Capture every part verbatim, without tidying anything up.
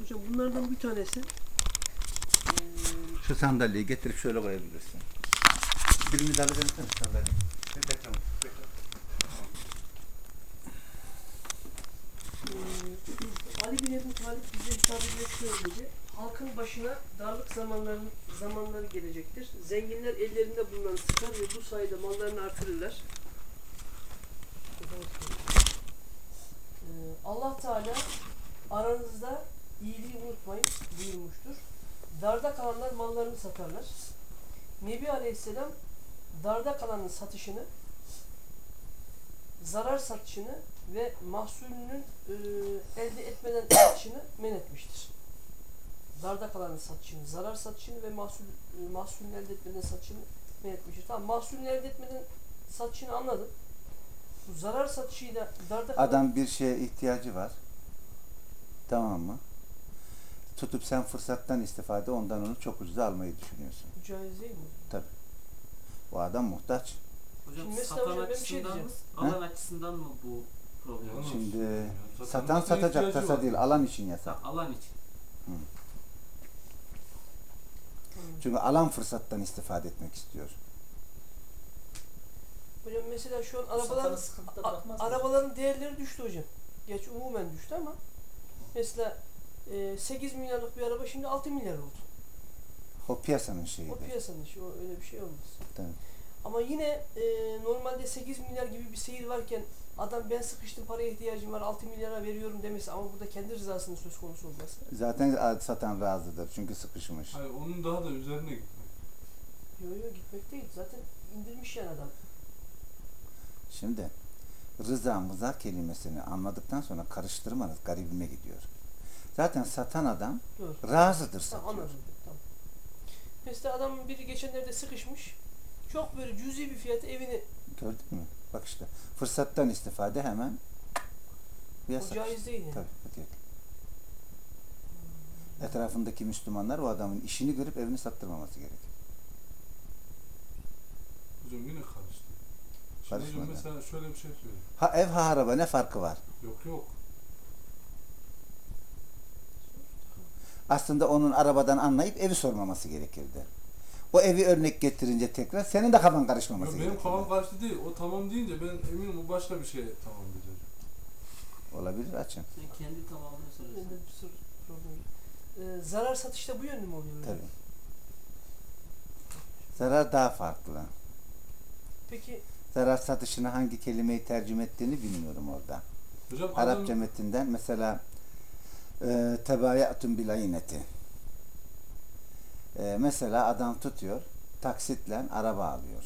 Hocam bunlardan bir tanesi Şu sandalyeyi getirip şöyle koyabilirsin. Birini de alabilirsin sandalyeyi. Bekle, bekle. Ali bin Ebu Talip bize hitap ediyor şöyle dedi. Halkın başına darlık zamanların zamanları gelecektir. Zenginler ellerinde bulunan sıkar ve bu sayede mallarını artırırlar. Ee, Allah Teala aranızda iyiliği unutmayın buyurmuştur. Darda kalanlar mallarını satarlar. Nebi Aleyhisselam darda kalanın satışını, zarar satışını ve mahsulünün e, elde etmeden satışını men etmiştir. Darda kalanın satışını, zarar satışını ve mahsul, e, mahsulünü elde etmeden satışını men etmiştir. Tamam, mahsulünü elde etmeden satışını anladım. Bu zarar satışıyla darda kalan... Adam bir şeye ihtiyacı var. Tamam mı? Tutup sen fırsattan istifade ondan onu çok ucuza almayı düşünüyorsun. Caiz değil mi? Tabii. O adam muhtaç. Hocam Şimdi mesela satan hocam ben bir şey açısından mı, diyeceğim. alan açısından mı bu problem? Yalan Şimdi olsun ya. satan Zaten satacak ihtiyacı tasa var. değil, alan için yasak. Ha, alan için. Hı. Çünkü alan fırsattan istifade etmek istiyor. Hocam mesela şu an Satanı arabaların sıkıntıda a- bırakmaz mı? arabaların değerleri düştü hocam. Gerçi umumen düştü ama mesela e, sekiz milyarlık bir araba şimdi altı milyar oldu. O piyasanın şeyi. O piyasanın işi, o öyle bir şey olmaz. Tabii. Ama yine e, normalde sekiz milyar gibi bir seyir varken adam ben sıkıştım paraya ihtiyacım var altı milyara veriyorum demesi ama burada kendi rızasının söz konusu olması. Zaten satan razıdır çünkü sıkışmış. Hayır, onun daha da üzerine gitmek. Yok yok gitmek değil. Zaten indirmiş yani adam. Şimdi rıza mıza kelimesini anladıktan sonra karıştırmanız garibime gidiyor. Zaten satan adam Dur. razıdır Ha, satıyor. anladım. Tamam. Mesela adamın biri geçenlerde sıkışmış. Çok böyle cüzi bir fiyata evini... Gördün mü? Bak işte fırsattan istifade hemen O yasak. caiz değil yani. Tabii, değil. Etrafındaki Müslümanlar o adamın işini görüp evini sattırmaması gerekiyor. Hocam yine karıştı. Şimdi hocam Karışmadı. mesela şöyle bir şey söyleyeyim. Ha ev ha araba ne farkı var? Yok yok. Aslında onun arabadan anlayıp evi sormaması gerekirdi. O evi örnek getirince tekrar senin de kafan karışmaması Ya benim gerekirdi. kafam karıştı değil. O tamam deyince ben eminim o başka bir şey tamam diyecek. Olabilir açın. Sen kendi tamamını Bende söylesen. bir sürü problem yok. Ee, zarar satışta bu yönlü mü oluyor? Tabii. Zarar daha farklı. Peki Zarar satışını hangi kelimeyi tercüme ettiğini bilmiyorum orada. Hocam Arapça adam, metinden mesela e, tebayatun bilayneti. E, mesela adam tutuyor, taksitle araba alıyor.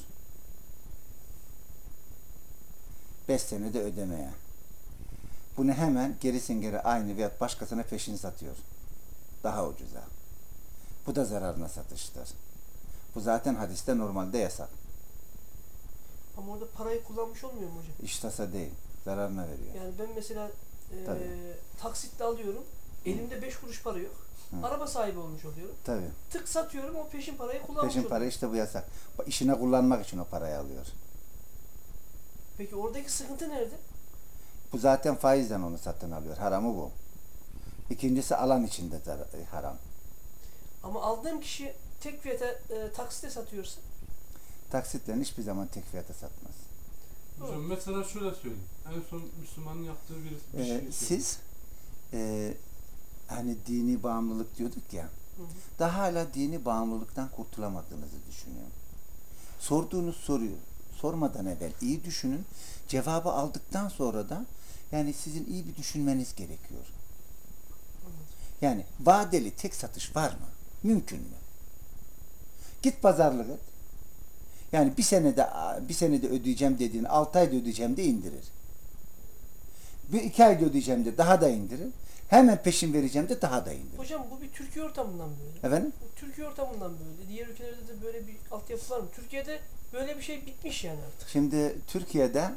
Beş senede ödemeye. Bunu hemen gerisin geri aynı veya başkasına peşin satıyor. Daha ucuza. Bu da zararına satıştır. Bu zaten hadiste normalde yasak. ama orada parayı kullanmış olmuyor mu hocam? İştasa değil, zararına veriyor. Yani ben mesela e, Tabii. taksitle alıyorum. Elimde beş kuruş para yok. Hı. Araba sahibi olmuş oluyorum. Tabii. Tık satıyorum o peşin parayı kullanmış Peşin oluyorum. para işte bu yasak. İşine kullanmak için o parayı alıyor. Peki oradaki sıkıntı nerede? Bu zaten faizden onu satın alıyor. Haramı bu. İkincisi alan içinde zar- haram. Ama aldığım kişi tek fiyata e, taksite satıyorsa Taksitle hiçbir zaman tek fiyata satmaz. hocam mesela şöyle söyleyeyim. En son Müslümanın yaptığı bir, bir Ee, şey. siz e, hani dini bağımlılık diyorduk ya. hı hı. Daha hala dini bağımlılıktan kurtulamadığınızı düşünüyorum. Sorduğunuz soruyu sormadan evvel iyi düşünün. Cevabı aldıktan sonra da yani sizin iyi bir düşünmeniz gerekiyor. Yani vadeli tek satış var mı? Mümkün mü? Git pazarlık et. Yani bir senede bir senede ödeyeceğim dediğin altı ayda ödeyeceğim de indirir. Bir iki ayda ödeyeceğim de daha da indirir. Hemen peşin vereceğim de daha da indirir. Hocam bu bir Türkiye ortamından böyle. Efendim? Bu Türkiye ortamından böyle. Diğer ülkelerde de böyle bir altyapı var mı? Türkiye'de böyle bir şey bitmiş yani artık. Şimdi Türkiye'de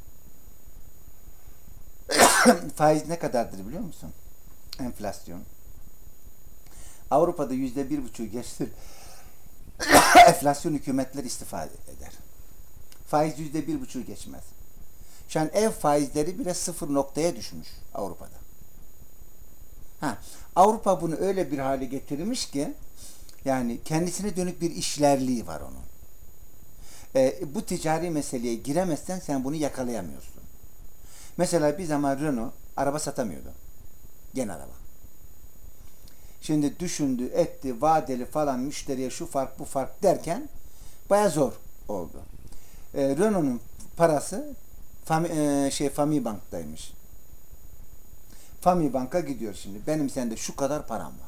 faiz ne kadardır biliyor musun? Enflasyon. Avrupa'da yüzde bir buçuğu geçti. Enflasyon hükümetler istifa eder. Faiz yüzde bir buçuğu geçmez. Şu an ev faizleri bile sıfır noktaya düşmüş Avrupa'da. Ha, Avrupa bunu öyle bir hale getirmiş ki yani kendisine dönük bir işlerliği var onun. E, bu ticari meseleye giremezsen sen bunu yakalayamıyorsun. Mesela bir zaman Renault araba satamıyordu. Gene araba. Şimdi düşündü, etti, vadeli falan müşteriye şu fark bu fark derken baya zor oldu. E, Renault'un parası Fami, e, şey Fami Bank'taymış. Fami Bank'a gidiyor şimdi. Benim sende şu kadar param var.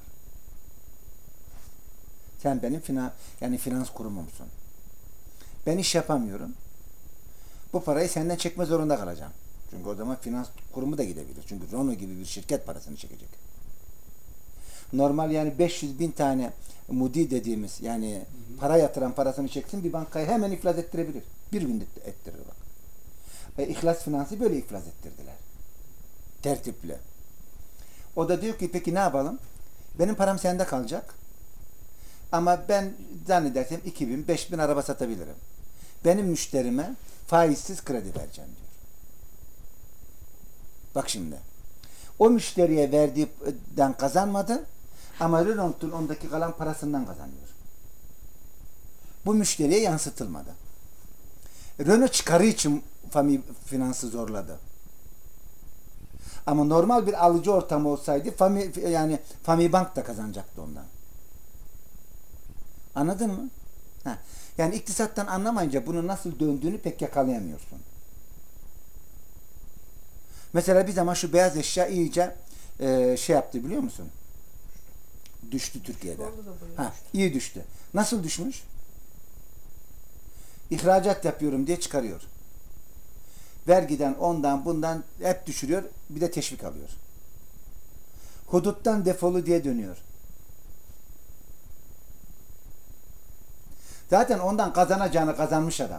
Sen benim finan, yani finans kurumumsun. Ben iş yapamıyorum. Bu parayı senden çekme zorunda kalacağım. Çünkü o zaman finans kurumu da gidebilir. Çünkü Renault gibi bir şirket parasını çekecek. Normal yani beş yüz bin tane mudi dediğimiz yani hı hı. para yatıran parasını çeksin bir bankayı hemen iflas ettirebilir. Bir günde ettirir bak. Ve İhlas Finans'ı böyle iflas ettirdiler. Tertiple. O da diyor ki peki ne yapalım? Benim param sende kalacak. Ama ben zannedersem iki bin, beş bin araba satabilirim. Benim müşterime faizsiz kredi vereceğim diyor. Bak şimdi. O müşteriye verdiğinden kazanmadı ama Renault'un ondaki kalan parasından kazanıyor. Bu müşteriye yansıtılmadı. Renault çıkarı için Fami Finans'ı zorladı. Ama normal bir alıcı ortamı olsaydı Fami, yani Fami Bank da kazanacaktı ondan. Anladın mı? Ha. Yani iktisattan anlamayınca bunun nasıl döndüğünü pek yakalayamıyorsun. Mesela bir zaman şu beyaz eşya iyice e, şey yaptı biliyor musun? Düştü Türkiye'de. Ha, iyi düştü. Nasıl düşmüş? İhracat yapıyorum diye çıkarıyor. Vergiden ondan bundan hep düşürüyor. Bir de teşvik alıyor. Huduttan defolu diye dönüyor. Zaten ondan kazanacağını kazanmış adam.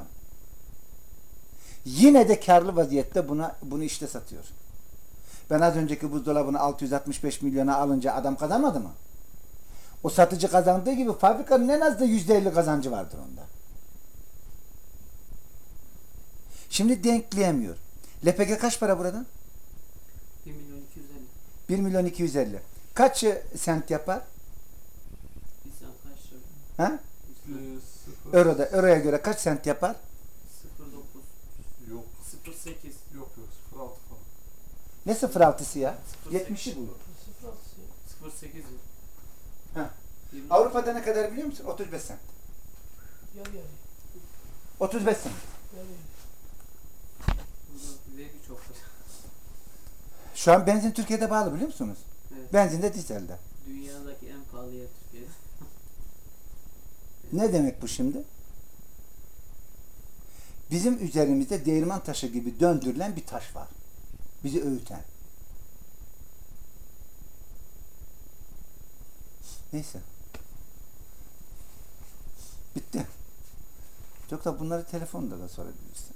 Yine de karlı vaziyette buna bunu işte satıyor. Ben az önceki buzdolabını altı yüz altmış beş milyona alınca adam kazanmadı mı? O satıcı kazandığı gibi fabrikanın en az da yüzde elli kazancı vardır onda. Şimdi denkleyemiyor. L P G kaç para burada? bir milyon iki yüz elli. bir milyon iki yüz elli. Kaç sent yapar? Bir sent kaç lira? Ha? Ee, sıfır. Euro'da, Euro'ya göre kaç sent yapar? sıfır virgül dokuz. Yok. sıfır virgül sekiz. Yok yok. sıfır altı falan. Ne sıfır altısı ya? sıfır virgül yetmişi bu. sıfır altı ya. sıfır virgül sekiz. Ha. Avrupa'da ne kadar biliyor musun? otuz beş sent. Yarı yarı. otuz beş sent. Yarı yarı. Burada vergi çok. Şu an benzin Türkiye'de pahalı biliyor musunuz? Evet. Benzin de dizelde. Dünyadaki en pahalı yer Türkiye'de. Ne demek bu şimdi? Bizim üzerimizde değirmen taşı gibi döndürülen bir taş var. Bizi öğüten. Neyse. Bitti. Yoksa bunları telefonda da sorabilirsiniz.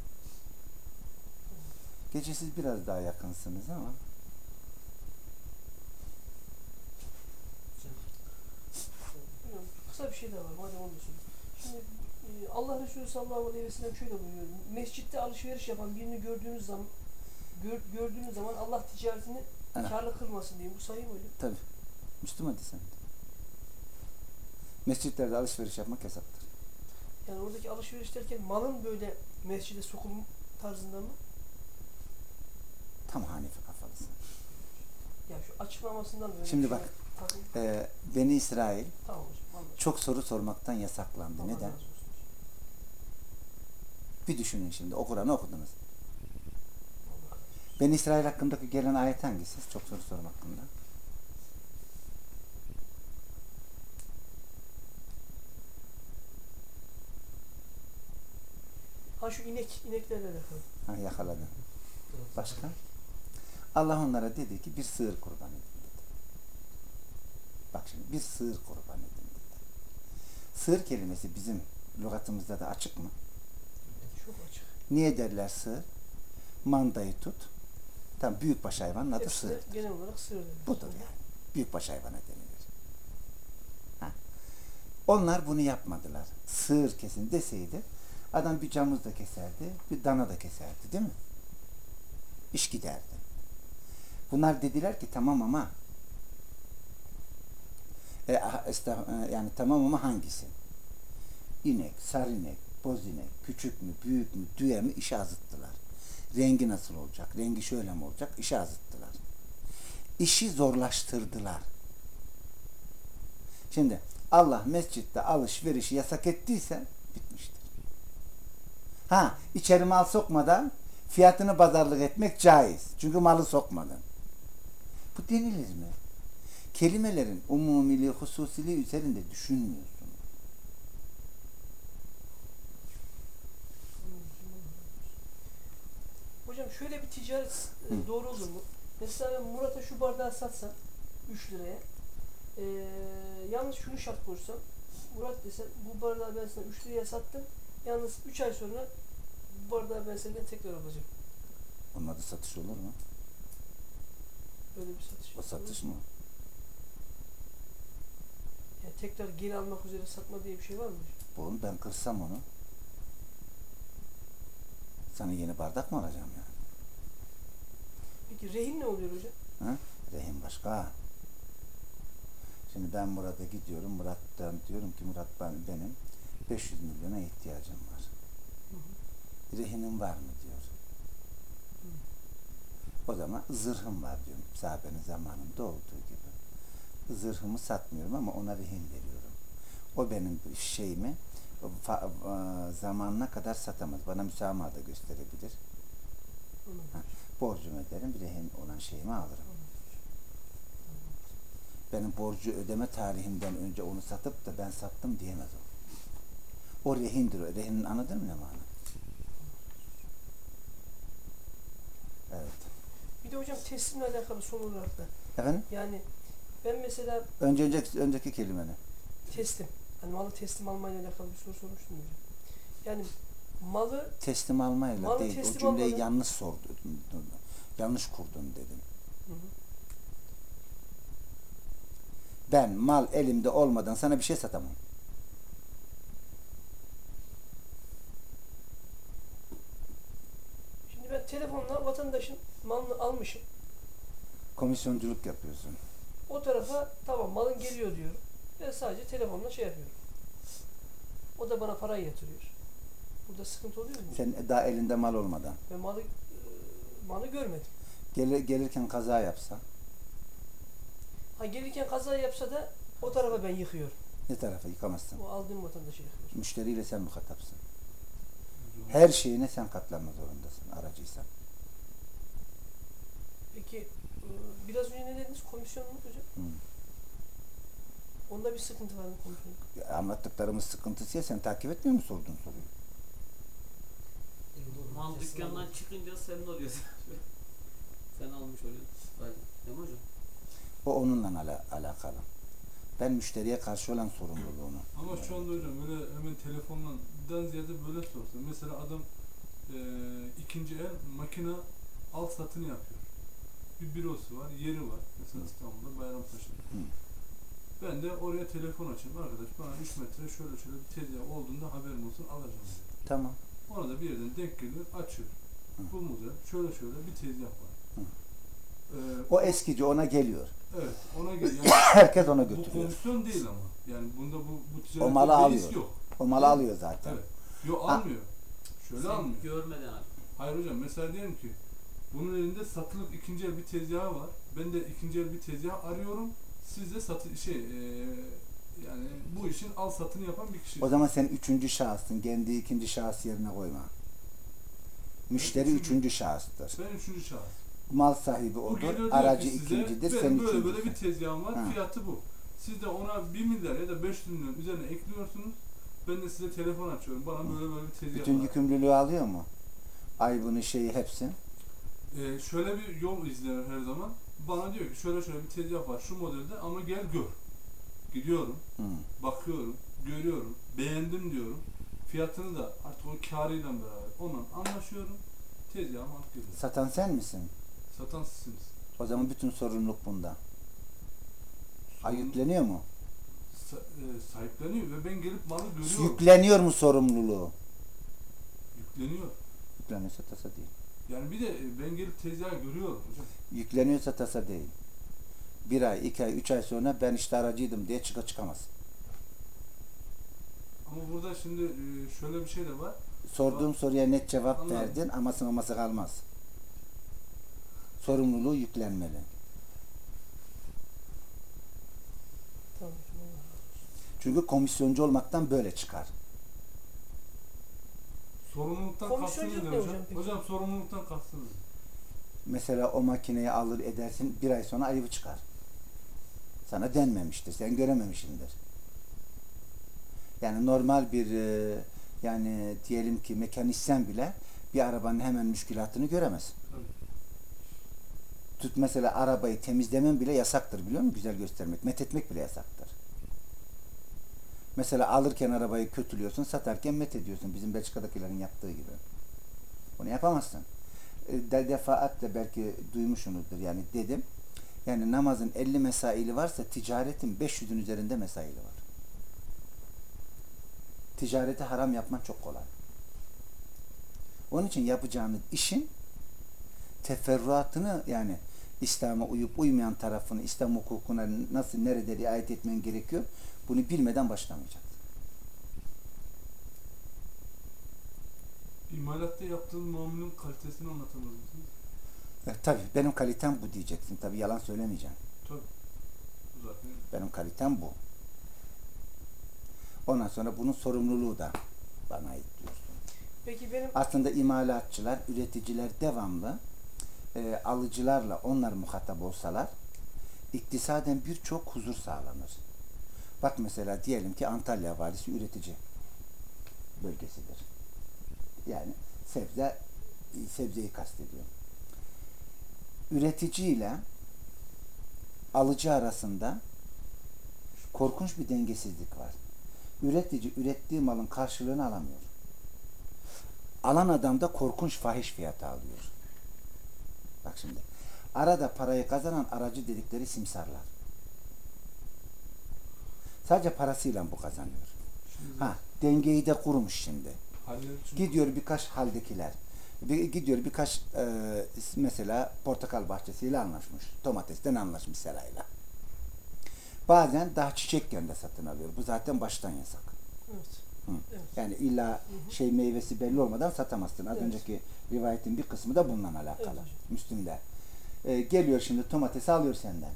Gece siz biraz daha yakınsınız ama Bilmiyorum, kısa bir şey de var. Madem onu da söyleyeyim. Şimdi e, Allah Resulü sallallahu aleyhi ve sellem şöyle buyuruyor. Mescitte alışveriş yapan birini gördüğünüz zaman gör, gördüğünüz zaman Allah ticaretini Ana. karlı kılmasın diye. Bu sahih mi hocam? tabii. Müslüman desen. Mescitlerde alışveriş yapmak yasaktır. Yani oradaki alışveriş derken malın böyle mescide sokulum tarzında mı? Tam Hanifi kafalısın. Ya şu açıklamasından böyle Şimdi bir şey bak. takım. Ee, Beni İsrail Tamam hocam anladım. çok soru sormaktan yasaklandı. Allah Neden? razı olsun hocam. Bir düşünün şimdi. O Kur'an'ı okudunuz. Allah razı olsun. Beni İsrail hakkındaki gelen ayet hangisi? Çok soru sormak hakkında. Ha şu inek, ineklerle alakalı. Ha, yakaladın. Başka? Allah onlara dedi ki bir sığır kurban edin dedi. Bak şimdi bir sığır kurban edin dedi. Sığır kelimesi bizim lügatımızda da açık mı? Çok açık. Niye derler sığır? Mandayı tut. Tam büyükbaş hayvanın adı Hepsi de sığırdır. genel olarak sığır denir. Budur yani. Büyükbaş hayvana denilir. Ha. Onlar bunu yapmadılar. Sığır kesin deseydi adam bir camuz da keserdi, bir dana da keserdi değil mi? İş giderdi. Bunlar dediler ki tamam ama E, ah, estağ- e, yani tamam ama hangisi? İnek, sarı inek, boz inek, küçük mü, büyük mü, düve mi işe azıttılar. Rengi nasıl olacak? Rengi şöyle mi olacak? İşe azıttılar. İşi zorlaştırdılar. Şimdi Allah mescitte alışverişi yasak ettiyse bitmiştir. Ha, içeri mal sokmadan fiyatını pazarlık etmek caiz. Çünkü malı sokmadın. Bu denilir mi? Kelimelerin umumiliği, hususiliği üzerinde düşünmüyorsun. Hocam şöyle bir ticaret e, Hı. doğru olur mu? Mesela ben Murat'a şu bardağı satsam üç liraya. Ee, yalnız şunu şart koşsam, Murat dese bu bardağı ben sana üç liraya sattım. Yalnız üç ay sonra bu bardağı ben senden tekrar alacağım. Onun adı satış olur mu? Böyle bir satış. O satış mı? Yani tekrar geri almak üzere satma diye bir şey var mı hocam? Bu ben kırsam onu. Sana yeni bardak mı alacağım yani? Peki rehin ne oluyor hocam? Ha? Rehin başka. Şimdi ben Murat'a gidiyorum. Murat'tan diyorum ki Murat ben, benim beş yüz milyona ihtiyacım var. Hı hı. Rehinin var mı diyor. O zaman zırhım var diyorum. Sahabenin zamanında olduğu gibi. Zırhımı satmıyorum ama ona rehin veriyorum. O benim şeyimi fa- e, zamanına kadar satamaz. Bana müsamaha da gösterebilir. Anladım. Ha, borcumu öderim, bir rehin olan şeyimi alırım. Benim borcu ödeme tarihimden önce onu satıp da ben sattım diyemez o. O rehindir o. Rehinin anladın mı ne mana? Evet. Bir de hocam teslimle alakalı son olarak da. Efendim? Yani ben mesela Önce önceki, önceki kelimeni. teslim. Hani malı teslim almayla alakalı bir soru sormuştum hocam. Yani malı Teslim almayla Malı değil. O teslim cümleyi almadan- yanlış sordun. Yanlış kurdun dedim. Hı hı. Ben mal elimde olmadan sana bir şey satamam. Şimdi ben telefonla vatandaşın malını almışım. Komisyonculuk yapıyorsun. O tarafa tamam malın geliyor diyorum. Ben sadece telefonla şey yapıyorum. O da bana parayı yatırıyor. Burada sıkıntı oluyor mu? Sen daha elinde mal olmadan. Ben malı e, malı görmedim. Gelir, gelirken kaza yapsa Ha gelirken kaza yapsa da o tarafa ben yıkıyorum. ne tarafa yıkamazsın? O aldığım vatandaşı yıkıyorum. Müşteriyle sen muhatapsın. Her şeyine sen katlanma zorundasın aracıysan. Peki e, biraz önce ne dediniz? Komisyon mu hocam? Hı. Onda bir sıkıntı var mı komisyon? Ya anlattıklarımız sıkıntısıya sen takip etmiyor musun sorduğun soruyu? Mal dükkandan çıkınca senin oluyorsun. Sen almış oluyorsun. Aynen. Değil mi hocam? O onunla ala- alakalı. Ben müşteriye karşı olan sorumluluğunu. Ama şu anda hocam öyle hemen telefondan ziyade böyle sorsa. Mesela adam e, ikinci el makine al satını yapıyor. Bir bürosu var, yeri var. Mesela İstanbul'da Bayrampaşa'da. Hı. Ben de oraya telefon açayım. Arkadaş bana üç metre şöyle şöyle bir tezgah olduğunda haberim olsun alacağım diyor. Tamam. Ona da bir yerden denk geliyor, açıyor. Hı. Bu model şöyle şöyle bir tezgah var. Hı. Ee, O eskici ona geliyor. Evet, ona gel. Yani Herkes ona bu götürüyor. komisyon değil ama. Yani bunda bu bu O ticaret malı beis alıyor. yok. O malı alıyor zaten. Evet. Yok Ha. almıyor. Şöyle Sen almıyor. görmeden al. Hayır hocam mesela diyelim ki bunun elinde satılık ikinci el bir tezgahı var. Ben de ikinci el bir tezgah arıyorum. Siz de satı şey eee yani bu işin al satını yapan bir kişi. O zaman sen üçüncü şahıssın. Kendi ikinci şahıs yerine koyma. Müşteri Üçüncü- üçüncü şahıstır. Ben üçüncü şahıs. Mal sahibi Bu odur. geliyor diyor Aracı ki size, ikincidir. benim Sen böyle böyle bir üçüncüsün. tezgahım var. Ha. Fiyatı bu. Siz de ona bir milyar ya da beş yüz milyon üzerine ekliyorsunuz. Ben de size telefon açıyorum. Bana böyle böyle bir tezgah Bütün var. yükümlülüğü alıyor mu? Aybını şeyi hepsi. Ee, şöyle bir yol izliyor her zaman. Bana diyor ki şöyle şöyle bir tezgah var şu modelde ama gel gör. Gidiyorum, Hı. bakıyorum, görüyorum, beğendim diyorum. Fiyatını da artık o kârıyla beraber onunla anlaşıyorum. Tezgahımı alıp geliyorum. Satan sen misin? Satan sizsiniz. O zaman bütün sorumluluk bunda. Ay Sorun- yükleniyor mu? sa- e, sahipleniyor ve ben gelip malı görüyorum. Yükleniyor mu sorumluluğu? Yükleniyor. Yükleniyorsa tasa değil. Yani bir de e, ben gelip tezgahı görüyorum hocam. Yükleniyorsa tasa değil. bir ay, iki ay, üç ay sonra ben işte aracıydım diye çıka çıkamaz. Ama burada şimdi e, şöyle bir şey de var. Sorduğum soruya net cevap Anladım. verdin, aması maması kalmaz. Sorumluluğu yüklenmeli. Tamam. Allah razı olsun. Çünkü komisyoncu olmaktan böyle çıkar. Sorumluluktan Komisyonculuk kastınız ne ne hocam hocam? peki? Hocam sorumluluktan kastınız ne? Mesela o makineyi alır edersin, bir ay sonra ayıbı çıkar. Sana denmemiştir, sen görememişsindir. Yani normal bir e, yani diyelim ki mekanisyen bile bir arabanın hemen müşkülatını göremez. Tabii. Tut mesela arabayı temizlemen bile yasaktır, biliyor musun? Güzel göstermek, methetmek bile yasaktır. Mesela alırken arabayı kötülüyorsun, satarken methediyorsun. Bizim Belçika'dakilerin yaptığı gibi. Bunu yapamazsın. E, De, defaatle belki duymuşsunuzdur, yani dedim. Yani namazın elli mesaili varsa ticaretin beş yüzün üzerinde mesaili var. Ticareti haram yapman çok kolay. Onun için yapacağınız işin teferruatını, yani İslam'a uyup uymayan tarafını, İslam hukukuna nasıl, nerede riayet etmen gerekiyor, bunu bilmeden başlamayacaksın. İmalatta yaptığın mamulün kalitesini anlatamaz mısınız? E, tabii benim kalitem bu diyeceksin. Tabii yalan söylemeyeceğim. Tabii. Bu zaten. Benim kalitem bu. Ondan sonra bunun sorumluluğu da bana ait diyorsun. Peki benim Aslında imalatçılar, üreticiler devamlı e, alıcılarla onlar muhatap olsalar iktisaden birçok huzur sağlanır. Bak mesela diyelim ki Antalya valisi üretici bölgesidir. Yani sebze sebzeyi kastediyorum. Üretici ile alıcı arasında korkunç bir dengesizlik var. Üretici ürettiği malın karşılığını alamıyor. Alan adam da korkunç fahiş fiyata alıyor. Bak şimdi. Arada parayı kazanan aracı dedikleri simsarlar. Sadece parasıyla bu kazanıyor. Şimdi Ha, dengeyi de kurmuş şimdi. Halil çünkü Gidiyor birkaç haldekiler. Bir, gidiyor birkaç e, mesela portakal bahçesiyle anlaşmış. Domatesten anlaşmış serayla. Bazen daha çiçekken de satın alıyor. Bu zaten baştan yasak. evet. Hı. Evet. Yani illa Hı hı. şey meyvesi belli olmadan satamazsın. Az Evet. önceki rivayetin bir kısmı da bununla alakalı. Evet hocam. Müslüm'de. E, geliyor şimdi domatesi alıyor senden.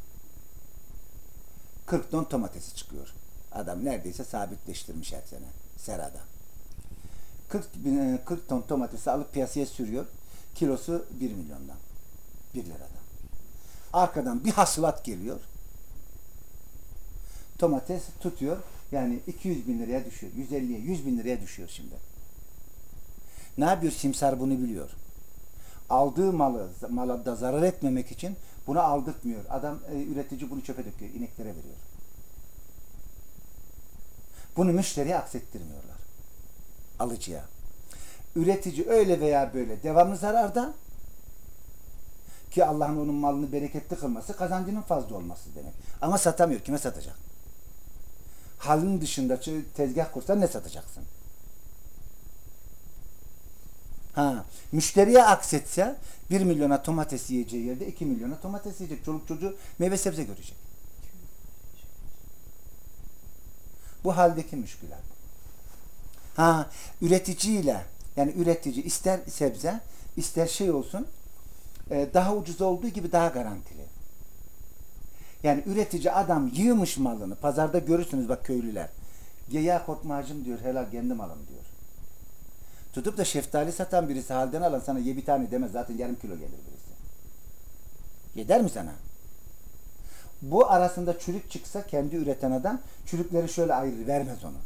kırk ton domatesi çıkıyor. Adam neredeyse sabitleştirmiş her sene serada. kırk, bin, e, kırk ton domatesi alıp piyasaya sürüyor. Kilosu bir milyondan. bir liradan. Arkadan bir hasılat geliyor. Domates tutuyor. Yani iki yüz bin liraya düşüyor. yüz elliye, yüz bin liraya düşüyor şimdi. Ne yapıyor? Simsar bunu biliyor. Aldığı malı, mala da zarar etmemek için bunu aldırtmıyor. Adam, e, üretici bunu çöpe döküyor. İneklere veriyor. Bunu müşteriye aksettirmiyorlar. Alıcıya. Üretici öyle veya böyle devamlı zararda, ki Allah'ın onun malını bereketli kılması kazancının fazla olması demek. Ama satamıyor. Kime satacak? Halinin dışında tezgah kursan ne satacaksın? Ha, müşteriye aksetse bir milyona domates yiyeceği yerde iki milyona domates yiyecek. Çoluk çocuğu meyve sebze görecek. Bu haldeki müşkülat. Ha, üreticiyle, yani üretici ister sebze ister şey olsun, e, daha ucuz olduğu gibi daha garantili. Yani üretici adam yığmış malını. Pazarda görürsünüz bak köylüler. Ya korkmacım diyor, helal kendi malım diyor. Tutup da şeftali satan birisi halden alan sana ye bir tane demez. Zaten yarım kilo gelir birisi. Yeder mi sana? Bu arasında çürük çıksa kendi üreten adam çürükleri şöyle ayırır, vermez onu.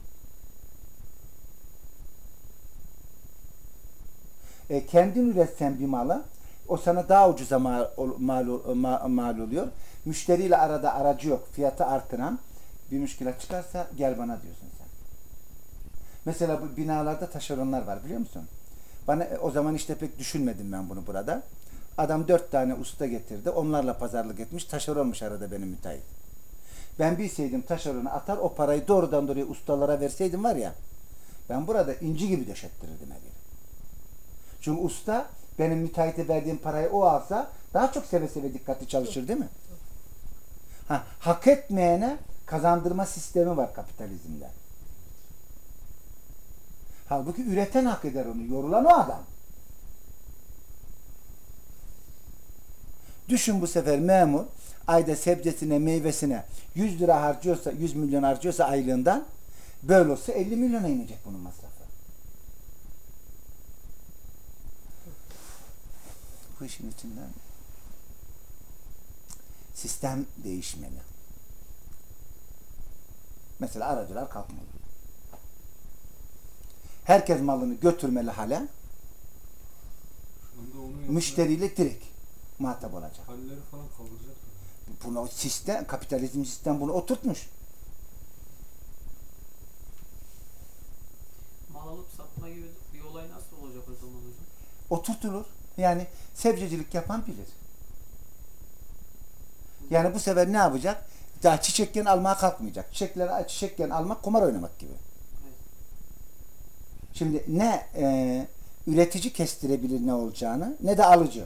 E, kendin üretsen bir malı o sana daha ucuza mal, mal, mal, mal oluyor. Müşteriyle arada aracı yok. Fiyatı artıran bir müşkilat çıkarsa gel bana diyorsun sen. Mesela bu binalarda taşeronlar var biliyor musun? Bana o zaman işte pek düşünmedim ben bunu burada. Adam dört tane usta getirdi. Onlarla pazarlık etmiş. Taşeronmuş arada benim müteahhit. Ben bilseydim taşeronu atar o parayı doğrudan doğruya ustalara verseydim var ya, ben burada inci gibi döşettirirdim her yeri. Çünkü usta benim müteahhite verdiğim parayı o alsa daha çok seve seve dikkatli çalışır değil mi? Ha, hak etmeyene kazandırma sistemi var kapitalizmde. Halbuki üreten hak eder onu. Yorulan o adam. Düşün bu sefer memur ayda sebzesine, meyvesine yüz lira harcıyorsa, yüz milyon harcıyorsa aylığından, böyle olsa elli milyona inecek bunun masrafı. Bu işin içinden sistem değişmeli. Mesela aracılar kalkmalı. Herkes malını götürmeli hale, Şu anda onu yapmaya- müşteriyle direkt muhatap olacak. halleri falan kaldıracak. Bunu sistem, kapitalizm sistem bunu oturtmuş. Mal alıp satma gibi bir olay nasıl olacak o zaman hocam? Oturtulur. Yani sebzecilik yapan bilir. Yani bu sefer ne yapacak? Daha çiçekken almaya kalkmayacak. Çiçekleri çiçekken almak kumar oynamak gibi. Evet. Şimdi ne e, üretici kestirebilir ne olacağını, ne de alıcı.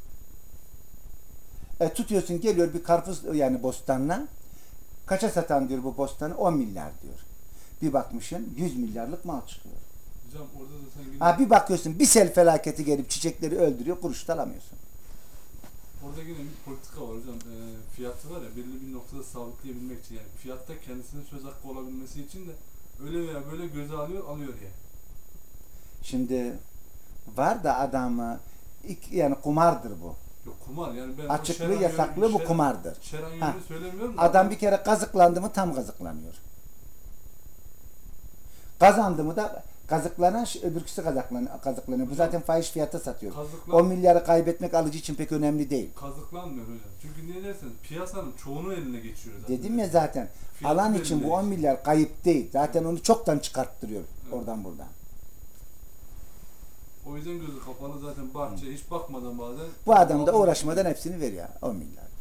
E, tutuyorsun geliyor bir karpuz yani bostanla, kaça satan diyor bu bostanı? on milyar diyor. Bir bakmışsın yüz milyarlık mal çıkıyor. Hocam orada da sen yine, Ha bir bakıyorsun bir sel felaketi gelip çiçekleri öldürüyor, kuruş da alamıyorsun. orada yine bir politika var hocam. E, fiyatı var ya belli bir noktada sabitleyebilmek için, yani fiyatta kendisinin söz hakkı olabilmesi için de öyle veya böyle göze alıyor alıyor yani. Şimdi var da adamı ilk- yani kumardır bu. Yok kumar yani ben o Açıklığı şeran yönü- yasaklığı bu şeran- kumardır. Şeran Ha. yönünü söylemiyorum da. Adam bir kere kazıklandı mı tam kazıklanıyor. Kazandı mı da kazıklanan ş- öbürküsü kazıklanıyor. kazıklanıyor. Bu zaten fahiş fiyata satıyor. Kazıklan- on milyarı kaybetmek alıcı için pek önemli değil. Kazıklanmıyor hocam. Çünkü niye derseniz piyasanın çoğunu eline geçiyor zaten. Dedim ya zaten Fiyatı alan belli için bu değil. on milyar kayıp değil. Zaten onu çoktan çıkarttırıyor Evet. oradan buradan. O yüzden gözü kapalı zaten bahçeye hiç bakmadan bazen. Bu adam da uğraşmadan hepsini veriyor. on milyar.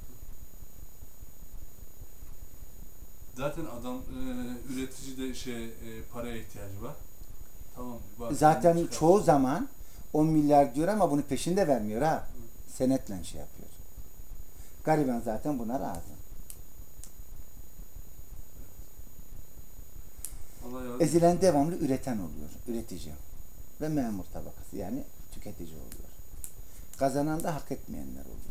Zaten adam e, üretici de şey e, paraya ihtiyacı var. Tamam. bahçeden Zaten çıkar. çoğu zaman on milyar diyor ama bunu peşinde vermiyor ha. Senetle şey yapıyor. Gariban zaten buna razı. Allah yardım. Ezilen devamlı üreten oluyor. Üretici. Ve memur tabakası yani tüketici oluyor. Kazanan da hak etmeyenler oluyor.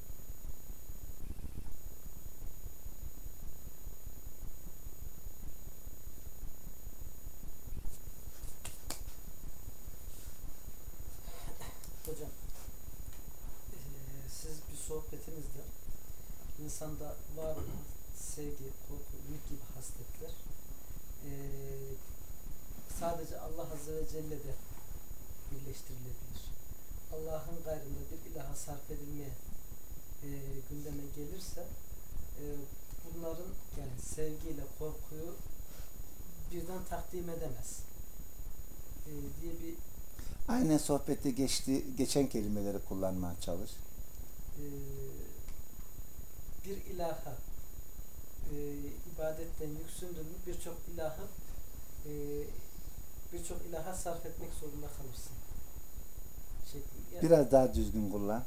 Hocam, eee, siz bir sohbetinizde insanda var olan sevgi, korku, ümit gibi hasletler eee, sadece Allah Azze ve Celle'de birleştirilebilir. Allah'ın gayrında bir ilaha sarf edilmeye eee, gündeme gelirse eee, bunların yani sevgiyle korkuyu birden takdim edemez eee, diye bir Aynen sohbette geçti, geçen kelimeleri kullanmaya çalış. Ee, bir ilaha e, ibadetten yüksündün mü birçok ilahı e, birçok ilaha sarf etmek zorunda kalırsın. Şekli. Yani Biraz daha düzgün kullan.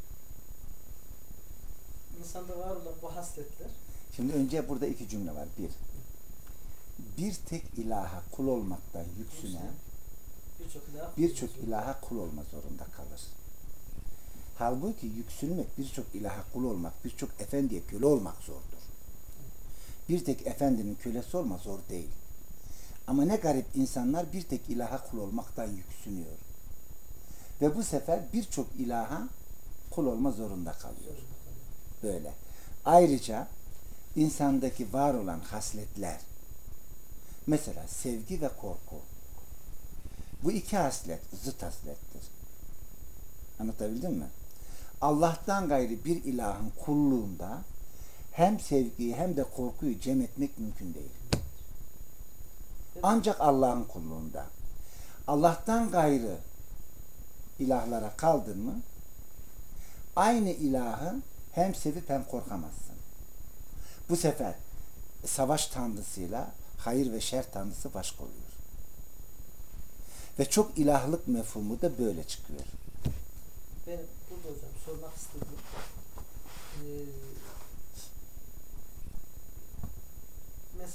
insanda var olan bu hasletler Şimdi önce burada iki cümle var. Bir, bir tek ilaha kul olmaktan yüksünen birçok ilaha birçok ilaha kul olma zorunda kalır. Halbuki yüksünmek, birçok ilaha kul olmak, birçok efendiye köle olmak zordur. Bir tek efendinin kölesi olma zor değil. Ama ne garip insanlar bir tek ilaha kul olmaktan yüksünüyor. Ve bu sefer birçok ilaha kul olma zorunda kalıyor. Böyle. Ayrıca insandaki var olan hasletler, mesela sevgi ve korku, bu iki haslet zıt haslettir. Anlatabildim mi? Allah'tan gayri bir ilahın kulluğunda hem sevgiyi hem de korkuyu cem etmek mümkün değil. Ancak Allah'ın kulluğunda. Allah'tan gayrı ilahlara kaldın mı aynı ilahı hem sevip hem korkamazsın. Bu sefer savaş tanrısıyla hayır ve şer tanrısı başka oluyor. Ve çok ilahlık mefhumu da böyle çıkıyor. benim burada hocam sormak istediğim eee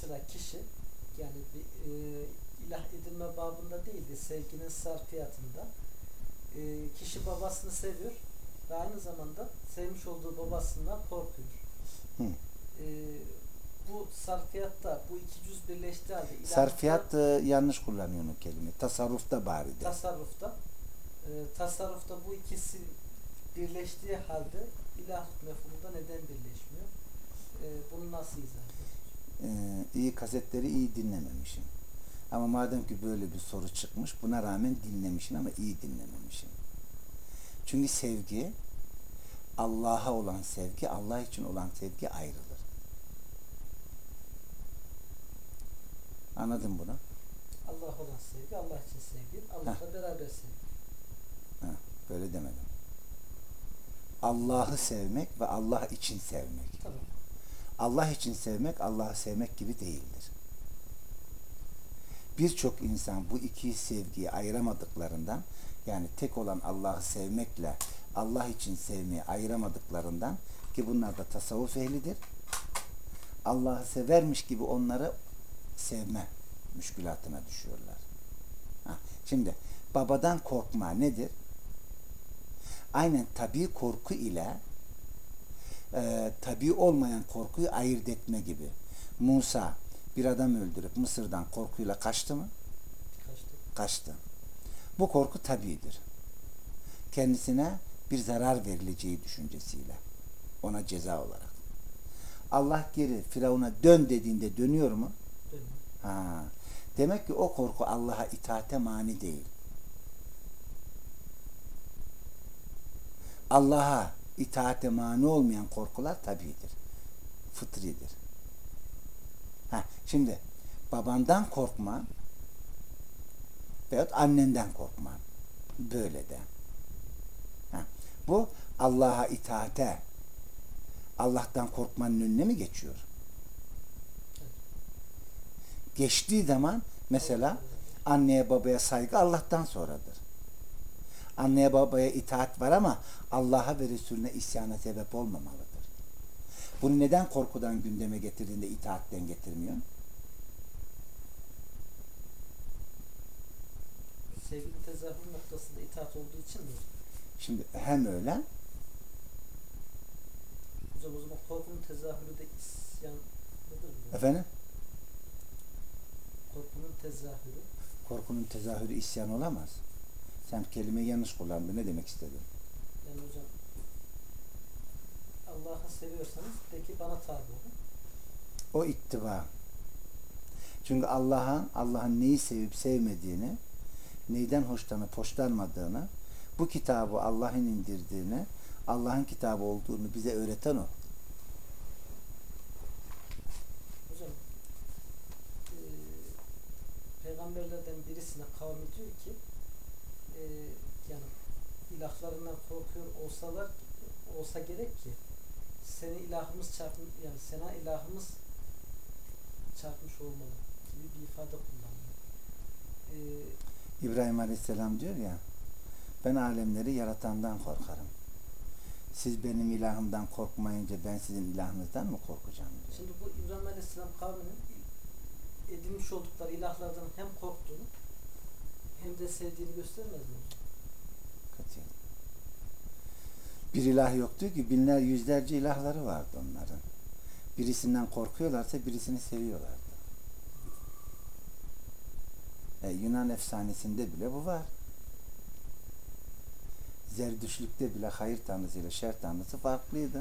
mesela kişi yani bir e, ilah edinme babında değil de sevginin sarfiyatında e, kişi babasını seviyor ve aynı zamanda sevmiş olduğu babasından korkuyor. Hı. E, bu sarfiyatta bu iki cüz birleştiği halde ilahiyatla- Sarfiyat e, yanlış kullanıyorsun o kelime. Tasarrufta bari de. tasarrufta e, tasarrufta bu ikisi birleştiği halde ilahlık mefhumunda neden birleşmiyor? E, bunu nasıl izah ediyoruz? Ee, iyi kasetleri iyi dinlememişim. Ama madem ki böyle bir soru çıkmış, buna rağmen dinlemişsin ama iyi dinlememişsin. Çünkü sevgi, Allah'a olan sevgi, Allah için olan sevgi ayrılır. Anladın bunu? Allah olan sevgi, Allah için sevgi, Allah'la beraber sevgi. Ha, böyle demedim. Allah'ı sevmek ve Allah için sevmek. Tamam. Allah için sevmek, Allah'ı sevmek gibi değildir. Birçok insan bu iki sevgiyi ayıramadıklarından, yani tek olan Allah'ı sevmekle Allah için sevmeyi ayıramadıklarından, ki bunlar da tasavvuf ehlidir, Allah'ı severmiş gibi onları sevme müşkülatına düşüyorlar. Ha, şimdi babadan korkma nedir? Aynen tabii korku ile e, tabii olmayan korkuyu ayırt etme gibi. Musa bir adam öldürüp Mısır'dan korkuyla kaçtı mı? Kaçtı. Kaçtı. Bu korku tabiidir. Kendisine bir zarar verileceği düşüncesiyle. Ona ceza olarak. Allah geri Firavun'a dön dediğinde dönüyor mu? Dönüyor. Ha. Demek ki o korku Allah'a itaate mani değil. Allah'a itaate mani olmayan korkular tabiidir. Fıtridir. Ha, şimdi babandan korkman veyahut annenden korkman. Böyle de. Ha, bu Allah'a itaate, Allah'tan korkmanın önüne mi geçiyor? Geçtiği zaman mesela anneye babaya saygı Allah'tan sonradır. Anneye babaya itaat var ama Allah'a ve Resulüne isyana sebep olmamalıdır. Bunu neden korkudan gündeme getirdiğinde itaatten getirmiyor? Sevginin tezahür noktasında itaat olduğu için mi? Şimdi hem öyle, Hocam o zaman korkunun tezahürü de isyan mıdır? bu? efendim, Korkunun tezahürü. korkunun tezahürü isyan olamaz. Sen kelimeyi yanlış kullandın. Ne demek istedin? Yani hocam Allah'ı seviyorsanız peki bana tabi olun. O ittiba. Çünkü Allah'ın Allah'ın neyi sevip sevmediğini, neyden hoşlanıp hoşlanmadığını, bu kitabı Allah'ın indirdiğini, Allah'ın kitabı olduğunu bize öğreten o. Hocam e, peygamberlerden birisine kavmi diyor ki e, yani ilahlarından korkuyor olsalar olsa gerek ki seni ilahımız çarpmış yani sana ilahımız çarpmış olmalı gibi bir ifade kullanıyor. E, İbrahim Aleyhisselam diyor ya, ben alemleri yaratandan korkarım. Siz benim ilahımdan korkmayınca ben sizin ilahınızdan mı korkacağım diyor. Şimdi bu İbrahim Aleyhisselam kavminin edinmiş oldukları ilahlardan hem korktuğunu hem de sevdiğini göstermez mi? Katiyen. Bir ilah yoktu ki binler yüzlerce ilahları vardı onların. Birisinden korkuyorlarsa birisini seviyorlardı. E, Yunan efsanesinde bile bu var. Zerdüşlükte bile hayır tanrısı ile şer tanrısı farklıydı.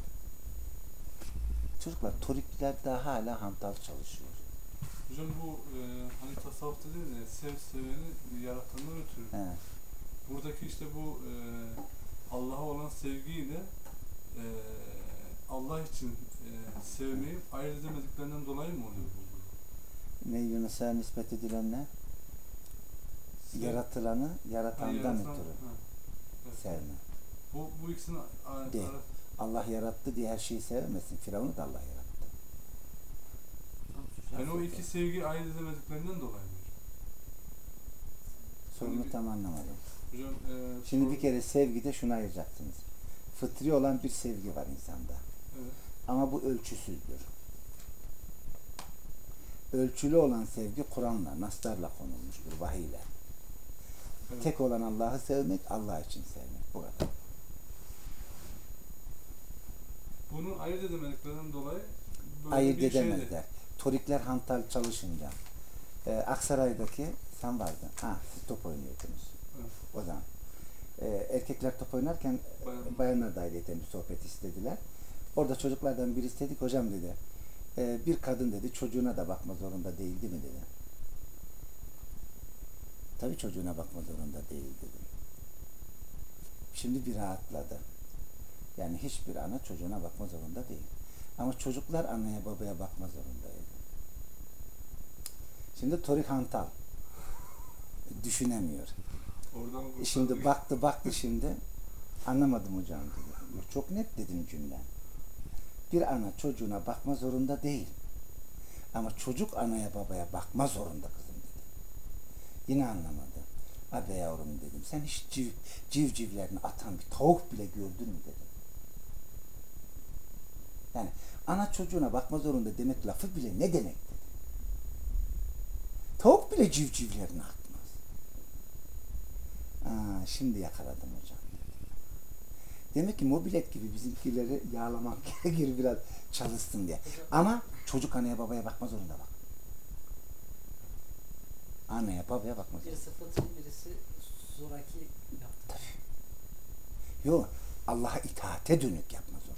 Çocuklar, torikliler daha hala hantal çalışıyor. Hocam bu e, hani tasavvufta değil de sev seveni yaratandan ötürü. He. Buradaki işte bu e, Allah'a olan sevgiyle e, Allah için e, sevmeyi ayırt edemediklerinden dolayı mı oluyor bu? Ne Yunus'a nispet edilen ne? Sev- Yaratılanı Ha, yaratandan yaratan- ötürü ha, evet. sevme. Bu, bu ikisini a- Değil. ara- Allah yarattı diye her şeyi sevemezsin. Firavun'u da Allah yarattı. Tam şu yani o şartlarda. iki sevgi ayırt edemediklerinden dolayı mı? Sorunu bir- tam anlamadım. Hocam e, Şimdi sor- bir kere sevgide şunu ayıracaksınız. Fıtri olan bir sevgi var insanda. evet. Ama bu ölçüsüzdür. Ölçülü olan sevgi Kur'an'la, naslarla konulmuştur, vahiyle. Evet. Tek olan Allah'ı sevmek, Allah için sevmek. Bu kadar. Bunu ayırt edemediklerinden dolayı böyle Ayırt bir şeyde. edemezler. Torikler hantal çalışınca. Ee, Aksaray'daki sen vardın. Ha, siz top oynuyordunuz. Evet. O zaman. Ee, erkekler top oynarken Bayan- bayanlar da ayrıyeten bir sohbet istediler. Orada çocuklardan biri istedik. Hocam dedi, "e, bir kadın dedi çocuğuna da bakma zorunda değil değil mi dedi. Tabii çocuğuna bakma zorunda değil dedim. Şimdi bir rahatladı. Yani hiçbir ana çocuğuna bakma zorunda değil. Ama çocuklar anneye babaya bakma zorundaydı. Şimdi Torik hantal. Düşünemiyor. Oradan kurtardı. Şimdi baktı baktı şimdi. Anlamadım hocam dedi. Yok, çok net dedim cümle. Bir ana çocuğuna bakma zorunda değil. Ama çocuk anaya babaya bakma zorunda kızım dedi. Yine anlamadı. Abi yavrum dedim. Sen hiç civ, civcivlerini atan bir tavuk bile gördün mü dedim. Yani ana çocuğuna bakma zorunda demek lafı bile ne demek dedi. Tavuk bile civcivlerini atmaz. Aa, şimdi yakaladım hocam. Demek ki mobilet gibi bizimkileri yağlamak gerekir biraz çalışsın diye. Ama çocuk anneye babaya bakma zorunda bak. Anneye babaya bakma zorunda. Birisi fıtri, birisi zoraki yaptı. Yok, Allah'a itaate dönük yapma zorunda.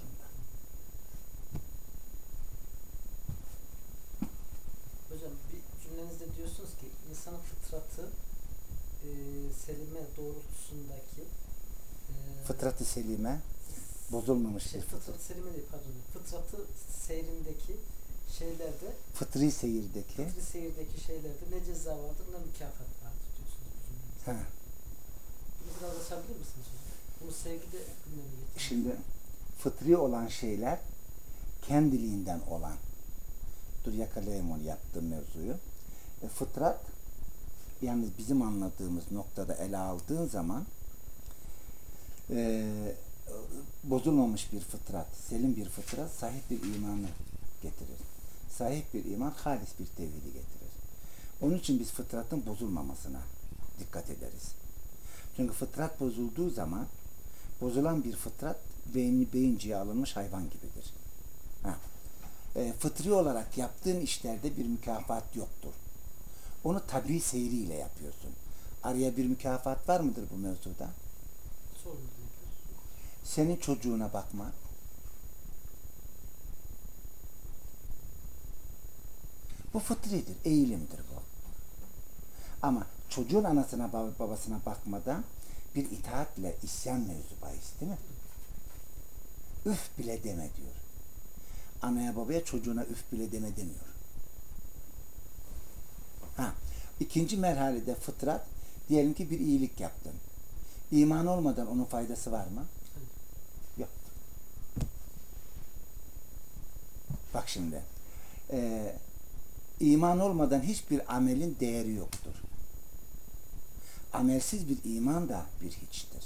Hocam bir cümlenizde diyorsunuz ki insanın fıtratı e, selime doğrultusundaki e, Fıtratı selime, bozulmamış şey, bir fıtrat. fıtratı selime değil pardon. Fıtratı seyrindeki şeylerde, Fıtri seyirdeki. fıtri seyirdeki şeylerde ne ceza vardır ne mükafat vardır diyorsunuz bu cümlenizde. Ha. Bunu biraz açabilir misiniz hocam? Bunu sevgide gündeme getirin. Şimdi fıtri olan şeyler kendiliğinden olan. Dur yakalayayım onu yaptığım mevzuyu. E, fıtrat yalnız bizim anladığımız noktada ele aldığın zaman e, bozulmamış bir fıtrat, selim bir fıtrat sahip bir imanı getirir. Sahip bir iman halis bir tevhidi getirir. Onun için biz fıtratın bozulmamasına dikkat ederiz. Çünkü fıtrat bozulduğu zaman bozulan bir fıtrat beyni beyinciye alınmış hayvan gibidir. Ha. E, fıtri olarak yaptığın işlerde bir mükafat yoktur. Onu tabii seyriyle yapıyorsun. Araya bir mükafat var mıdır bu mevzuda? Sorun nedir? Senin çocuğuna bakma. Bu fıtridir, eğilimdir bu. Ama çocuğun anasına babasına bakmada bir itaatle isyan mevzu bahis değil mi? Üf bile deme diyor. Anaya babaya çocuğuna üf bile deme demiyor. Ha, ikinci merhalede fıtrat, diyelim ki bir iyilik yaptın. İman olmadan onun faydası var mı? Yok. Bak şimdi, e, iman olmadan hiçbir amelin değeri yoktur. Amelsiz bir iman da bir hiçtir.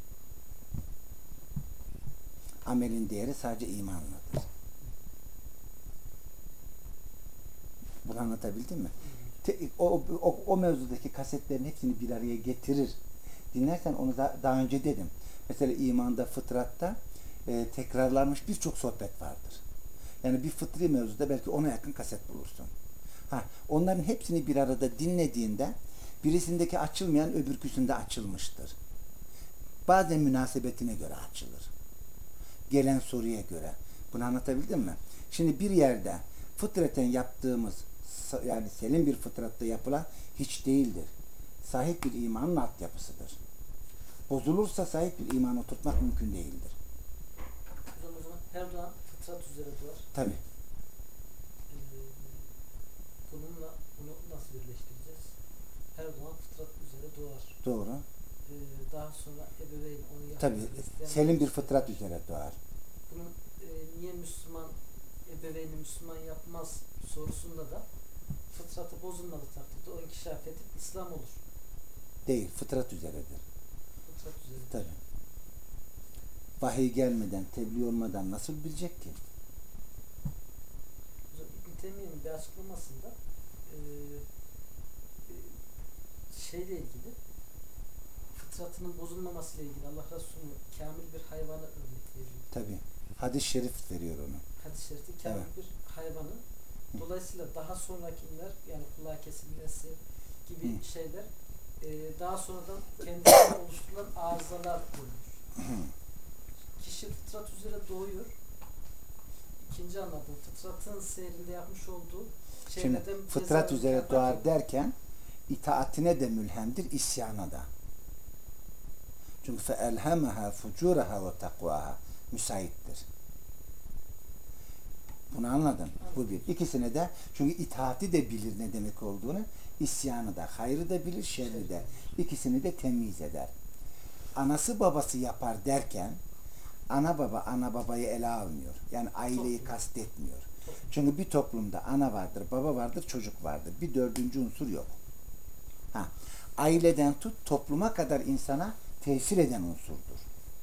Amelin değeri sadece imanladır. Bunu anlatabildim mi? Te, o, o, o mevzudaki kasetlerin hepsini bir araya getirir. Dinlersen onu da, daha önce dedim. Mesela imanda, fıtratta e, tekrarlanmış birçok sohbet vardır. Yani bir fıtri mevzuda belki ona yakın kaset bulursun. Ha, onların hepsini bir arada dinlediğinde birisindeki açılmayan öbürküsünde açılmıştır. Bazen münasebetine göre açılır. Gelen soruya göre. Bunu anlatabildim mi? Şimdi bir yerde fıtraten yaptığımız, yani selim bir fıtratta yapılan hiç değildir. Sahip bir imanın altyapısıdır. Bozulursa sahip bir iman oturtmak mümkün değildir. Hocam o zaman her doğan fıtrat üzere doğar. Tabii. Ee, bununla bunu nasıl birleştireceğiz? Her doğan fıtrat üzere doğar. Doğru. Ee, daha sonra ebeveyn onu yapmak Tabii. isteyen- Selim bir fıtrat üzere doğar. Bunun e, niye Müslüman ebeveyni Müslüman yapmaz sorusunda da fıtratı bozulmadığı takdirde o inkişaf edip İslam olur. Değil. Fıtrat üzeredir. Fıtrat üzere. Tabii. Vahiy gelmeden, tebliğ olmadan nasıl bilecek ki? Hocam İbn Teymiye'nin bir açıklamasında e, e, şeyle ilgili, fıtratının bozulmaması ile ilgili Allah Resulü kamil bir hayvanı örnek veriyor. Tabi. Hadis-i şerif veriyor onu. Hadis-i şerifte kamil Evet. bir hayvanı. Dolayısıyla daha sonrakiler, yani kulağı kesilmesi gibi Hı. şeyler e, daha sonradan kendisine oluşturulan arızalar oluyor. Kişi fıtrat üzere doğuyor. İkinci anladığım, fıtratın seyrinde yapmış olduğu Şimdi şeylerden fıtrat ceza üzere mükafat doğar yok. derken itaatine de mülhemdir, isyana da. Çünkü فَاَلْهَمَهَا فُجُورَهَا وَتَقْوَاهَا müsaittir. Bunu anladın. Bu bir. İkisine de, çünkü itaati de bilir ne demek olduğunu, isyanı da, hayrı da bilir, şerri de. İkisini de temyiz eder. Anası babası yapar derken, ana baba ana babayı ele almıyor. Yani aileyi kastetmiyor. Çünkü bir toplumda ana vardır, baba vardır, çocuk vardır. Bir dördüncü unsur yok. Ha, aileden tut topluma kadar insana tesir eden unsurdur.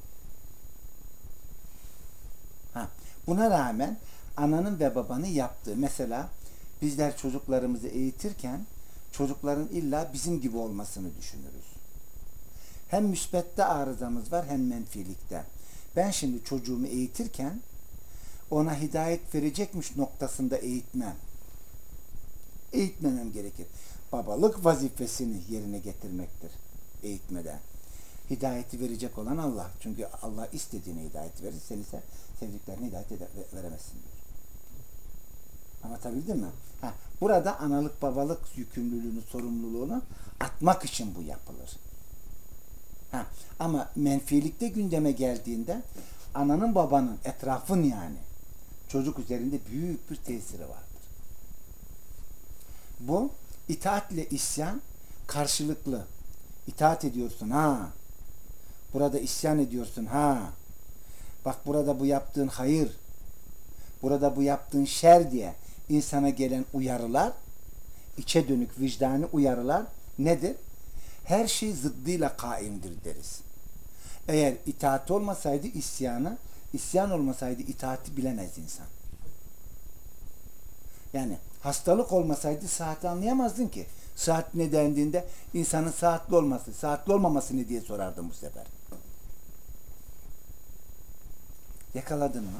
Ha, buna rağmen ananın ve babanın yaptığı, mesela bizler çocuklarımızı eğitirken çocukların illa bizim gibi olmasını düşünürüz. Hem müsbette arızamız var hem menfilikte. Ben şimdi çocuğumu eğitirken ona hidayet verecekmiş noktasında eğitmem. Eğitmemem gerekir. Babalık vazifesini yerine getirmektir eğitmeden. Hidayeti verecek olan Allah. Çünkü Allah istediğine hidayet verir. Sen ise sevdiklerine hidayet ede- veremezsin diyor. Anlatabildim mi? Ha, burada analık babalık yükümlülüğünü, sorumluluğunu atmak için bu yapılır. Ha, ama menfilikte gündeme geldiğinde ananın babanın etrafın yani çocuk üzerinde büyük bir tesiri vardır. Bu itaatle isyan karşılıklı. İtaat ediyorsun ha. Burada isyan ediyorsun ha. Bak burada bu yaptığın hayır. Burada bu yaptığın şer diye insana gelen uyarılar, içe dönük vicdani uyarılar nedir? Her şey zıddıyla kaimdir deriz. Eğer itaat olmasaydı isyanı, isyan olmasaydı itaati bilemez insan. Yani hastalık olmasaydı saati anlayamazdın ki. Saat ne dendiğinde insanın saatli olması, saatli olmaması ne diye sorardım bu sefer. Yakaladın mı?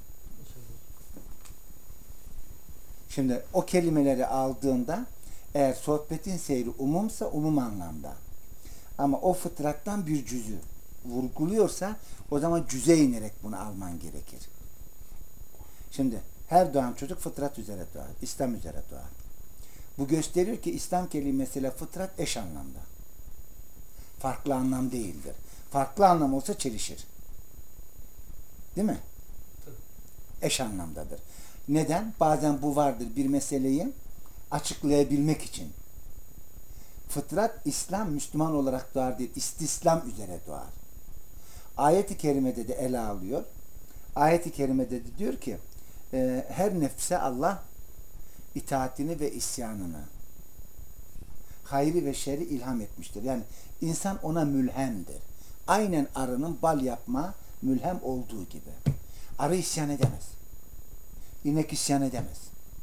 Şimdi o kelimeleri aldığında eğer sohbetin seyri umumsa umum anlamda. Ama o fıtrattan bir cüzü vurguluyorsa o zaman cüze inerek bunu alman gerekir. Şimdi her doğan çocuk fıtrat üzere doğar. İslam üzere doğar. Bu gösteriyor ki İslam kelimesiyle fıtrat eş anlamda. Farklı anlam değildir. Farklı anlam olsa çelişir. Değil mi? Eş anlamdadır. Neden? Bazen bu vardır bir meseleyi açıklayabilmek için. Fıtrat İslam Müslüman olarak doğar değil, istislam üzere doğar. Ayet-i kerimede de ele alıyor. Ayet-i kerimede de diyor ki e, her nefse Allah itaatini ve isyanını, hayrı ve şerri ilham etmiştir. Yani insan ona mülhemdir. Aynen arının bal yapma mülhem olduğu gibi. Arı isyan edemez. İnek isyan edemez.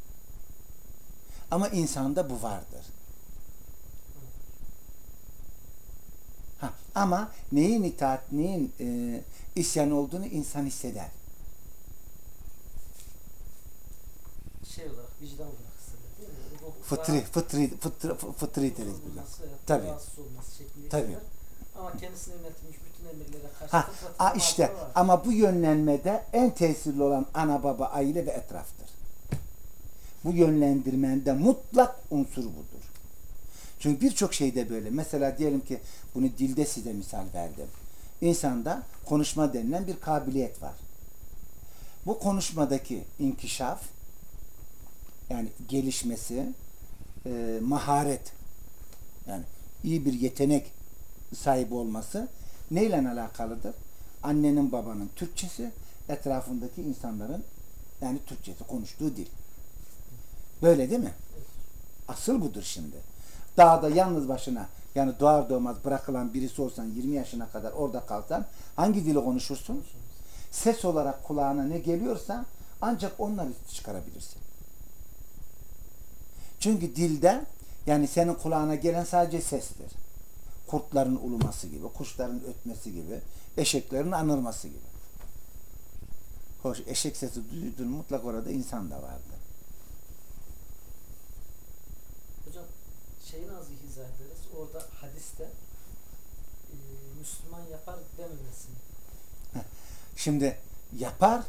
Ama insanda bu vardır. Ha, ama neyin itaat, neyin e, isyan olduğunu insan hisseder. Şey olarak, vicdan olarak hisseder değil mi? Bu- Fıtri, rahat- fıtri, fıtri, fıtri deriz biz. olması, evet, Tabii. rahatsız olması şeklinde Tabii. hisseder. Ama kendisine yönetilmiş bütün emirlere karşı Ha, fıtratın a işte muhatabı var. ama bu yönlenmede en tesirli olan ana baba, aile ve etraftır. Bu yönlendirmende mutlak unsur budur. Çünkü birçok şeyde böyle. Mesela diyelim ki bunu dilde size misal verdim. İnsanda konuşma denilen bir kabiliyet var. Bu konuşmadaki inkişaf, yani gelişmesi, e, maharet, yani iyi bir yetenek sahibi olması neyle alakalıdır? Annenin babanın Türkçesi, etrafındaki insanların yani Türkçesi, konuştuğu dil. Böyle değil mi? Asıl budur şimdi. Dağda yalnız başına, yani doğar doğmaz bırakılan birisi olsan, yirmi yaşına kadar orada kalsan hangi dili konuşursun? Ses olarak kulağına ne geliyorsa ancak onları çıkarabilirsin. Çünkü dilde yani senin kulağına gelen sadece sestir. Kurtların uluması gibi, kuşların ötmesi gibi, eşeklerin anırması gibi. Hoş, eşek sesi duydun mutlak orada insan da vardı. Hocam şeyi nasıl izah ederiz? Orada hadiste e, Müslüman yapar dememesini. Şimdi yapar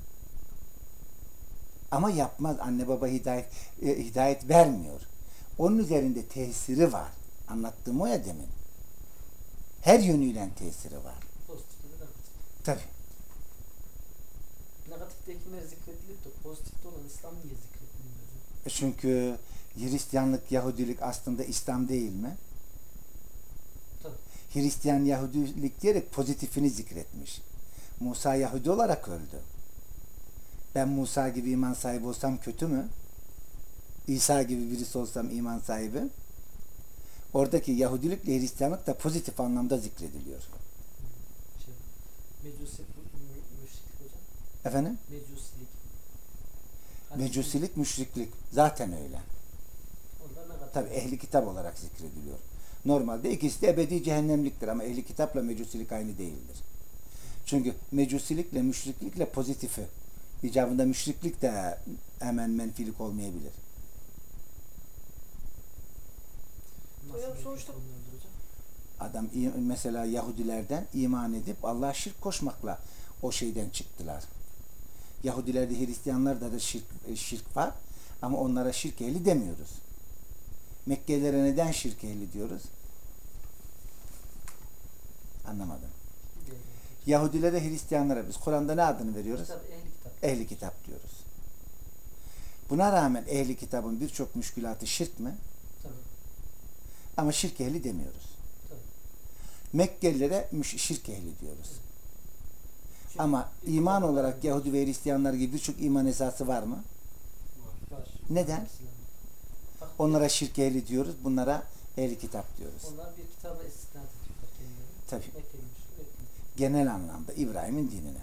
ama yapmaz. Anne baba hidayet e, hidayet vermiyor. Onun üzerinde tesiri var. Anlattığım o ya demin. Her yönüyle tesiri var. Pozitif ve negatif. Tabii. Negatiftekiler zikredilip de pozitifte olan İslam niye zikredilmiyor hocam? E Çünkü Hristiyanlık, Yahudilik aslında İslam değil mi? Tabii. Hristiyan Yahudilik diyerek pozitifini zikretmiş. Musa Yahudi olarak öldü. Ben Musa gibi iman sahibi olsam kötü mü? İsa gibi birisi olsam iman sahibi. Oradaki Yahudilikle Hristiyanlık da pozitif anlamda zikrediliyor. Şey, mecusi mü- müşriklik hocam. Efendim? Mecusilik. Hadis- Mecusilik, müşriklik. Zaten öyle. Onlar negatif. Tabi ehli kitap olarak zikrediliyor. Normalde ikisi de ebedi cehennemliktir ama ehli kitapla mecusilik aynı değildir. Çünkü mecusilikle müşriklikle pozitifi. İcabında müşriklik de hemen menfilik olmayabilir. Nasıl Hocam bir sonuçta- konulardır hocam? Adam i- mesela Yahudilerden iman edip Allah'a şirk koşmakla o şeyden çıktılar. Yahudilerde, Hristiyanlarda da şirk, e, şirk var ama onlara şirk ehli demiyoruz. Mekkelilere neden şirk ehli diyoruz? Anlamadım. Biliyorum. Yahudilere, Hristiyanlara biz Kur'an'da ne adını veriyoruz? Kitap, ehli kitap. Ehli kitap diyoruz. Buna rağmen ehli kitabın birçok müşkülatı şirk mi? Tabii. Ama şirk ehli demiyoruz. Tabii. Mekkelilere müş- şirk ehli diyoruz. Çünkü Ama bir iman kitap- olarak Yahudi ve Hristiyanlar gibi birçok iman esası var mı? Var. var. Neden? Fakat Onlara şirk ehli diyoruz, bunlara ehli kitap diyoruz. onlar bir kitaba istinad ediyorlar kendileri. Tabii. Mekkeli müşrik etmiyor. Genel anlamda İbrahim'in dinine.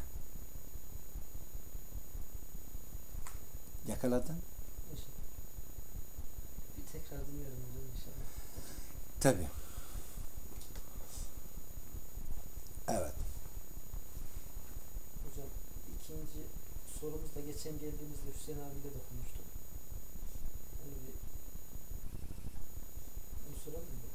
Yakaladın? İnşallah. Bir tekrar dinliyorum hocam inşallah. Tabii. Evet. Hocam ikinci sorumuzda geçen geldiğimizde Hüseyin abiyle de konuştuk. Hani bir bunu soralım mı?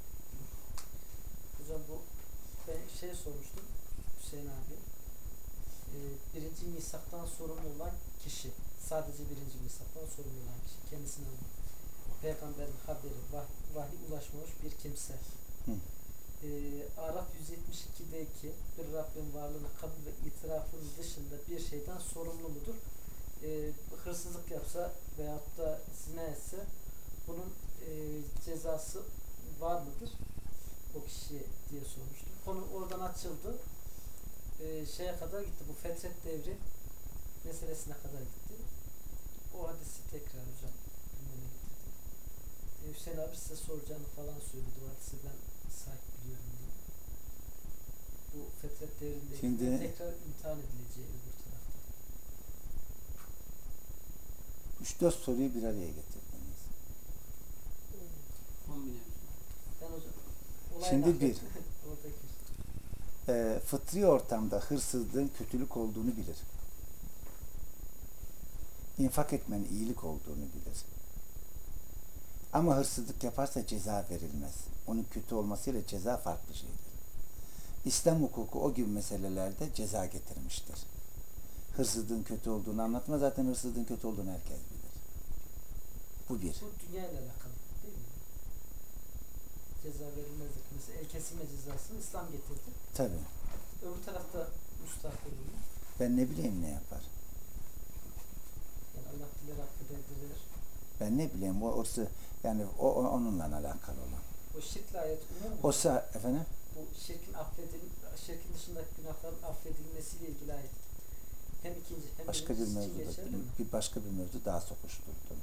Hocam bu ben şey sormuştum Hüseyin abi. Ee, birinci misaktan sorumlu olan kişi, sadece birinci misaktan sorumlu olan kişi, kendisine peygamberin haberi, vah, vahiy ulaşmamış bir kimse. Hı. Ee, Araf yüz yetmiş ikideki bir Rabbin varlığını kabul ve itirafın dışında bir şeyden sorumlu mudur? Ee, hırsızlık yapsa veyahut da zina etse bunun e, cezası var mıdır? O kişi diye sormuştum. Konu oradan açıldı. Ee, şeye kadar gitti. Bu fetret devri meselesine kadar gitti. O hadisi tekrar hocam gündeme getirdi. Ee, Hüseyin abi size soracağını falan söyledi. O hadisi ben sahip biliyorum diye. Bu fetret devrinde Şimdi- tekrar imtihan edileceği öbür tarafta. Üç dört soruyu bir araya getirdiniz. Kombine. Ben hocam olay Şimdi naklet- bir. Oradaki Ee, fıtri ortamda hırsızlığın kötülük olduğunu bilir. İnfak etmenin iyilik olduğunu bilir. Ama hırsızlık yaparsa ceza verilmez. Onun kötü olmasıyla ceza farklı şeydir. İslam hukuku o gibi meselelerde ceza getirmiştir. Hırsızlığın kötü olduğunu anlatma, zaten hırsızlığın kötü olduğunu herkes bilir. Bu bir. bu dünya ile alakalı değil mi? Ceza verilmezlik. Mesela el kesme cezasını İslam getirdi. Tabii. Öbür tarafta müstahak olur. Ben ne bileyim ne yapar. Yani Allah diler affedebilir. Ben ne bileyim o orası yani o, o onunla alakalı olan. O şirkle ayet umum mu? Oysa efendim Bu şirkin affedil şirkin dışındaki günahların affedilmesiyle ilgili ayet. Hem ikinci hem başka bir birincisi için mevzuda geçerli mi? bir başka bir mevzu daha sokuşturdum.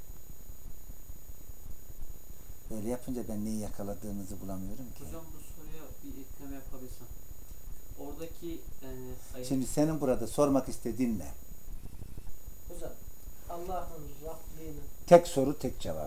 Böyle yapınca ben neyi yakaladığınızı bulamıyorum ki. Hocam bu soruya bir ekleme yapabilsem. Oradaki e, ayet- Şimdi senin burada sormak istediğin ne? Hocam Allah Allah'ın Rabliğini Tek soru tek cevap.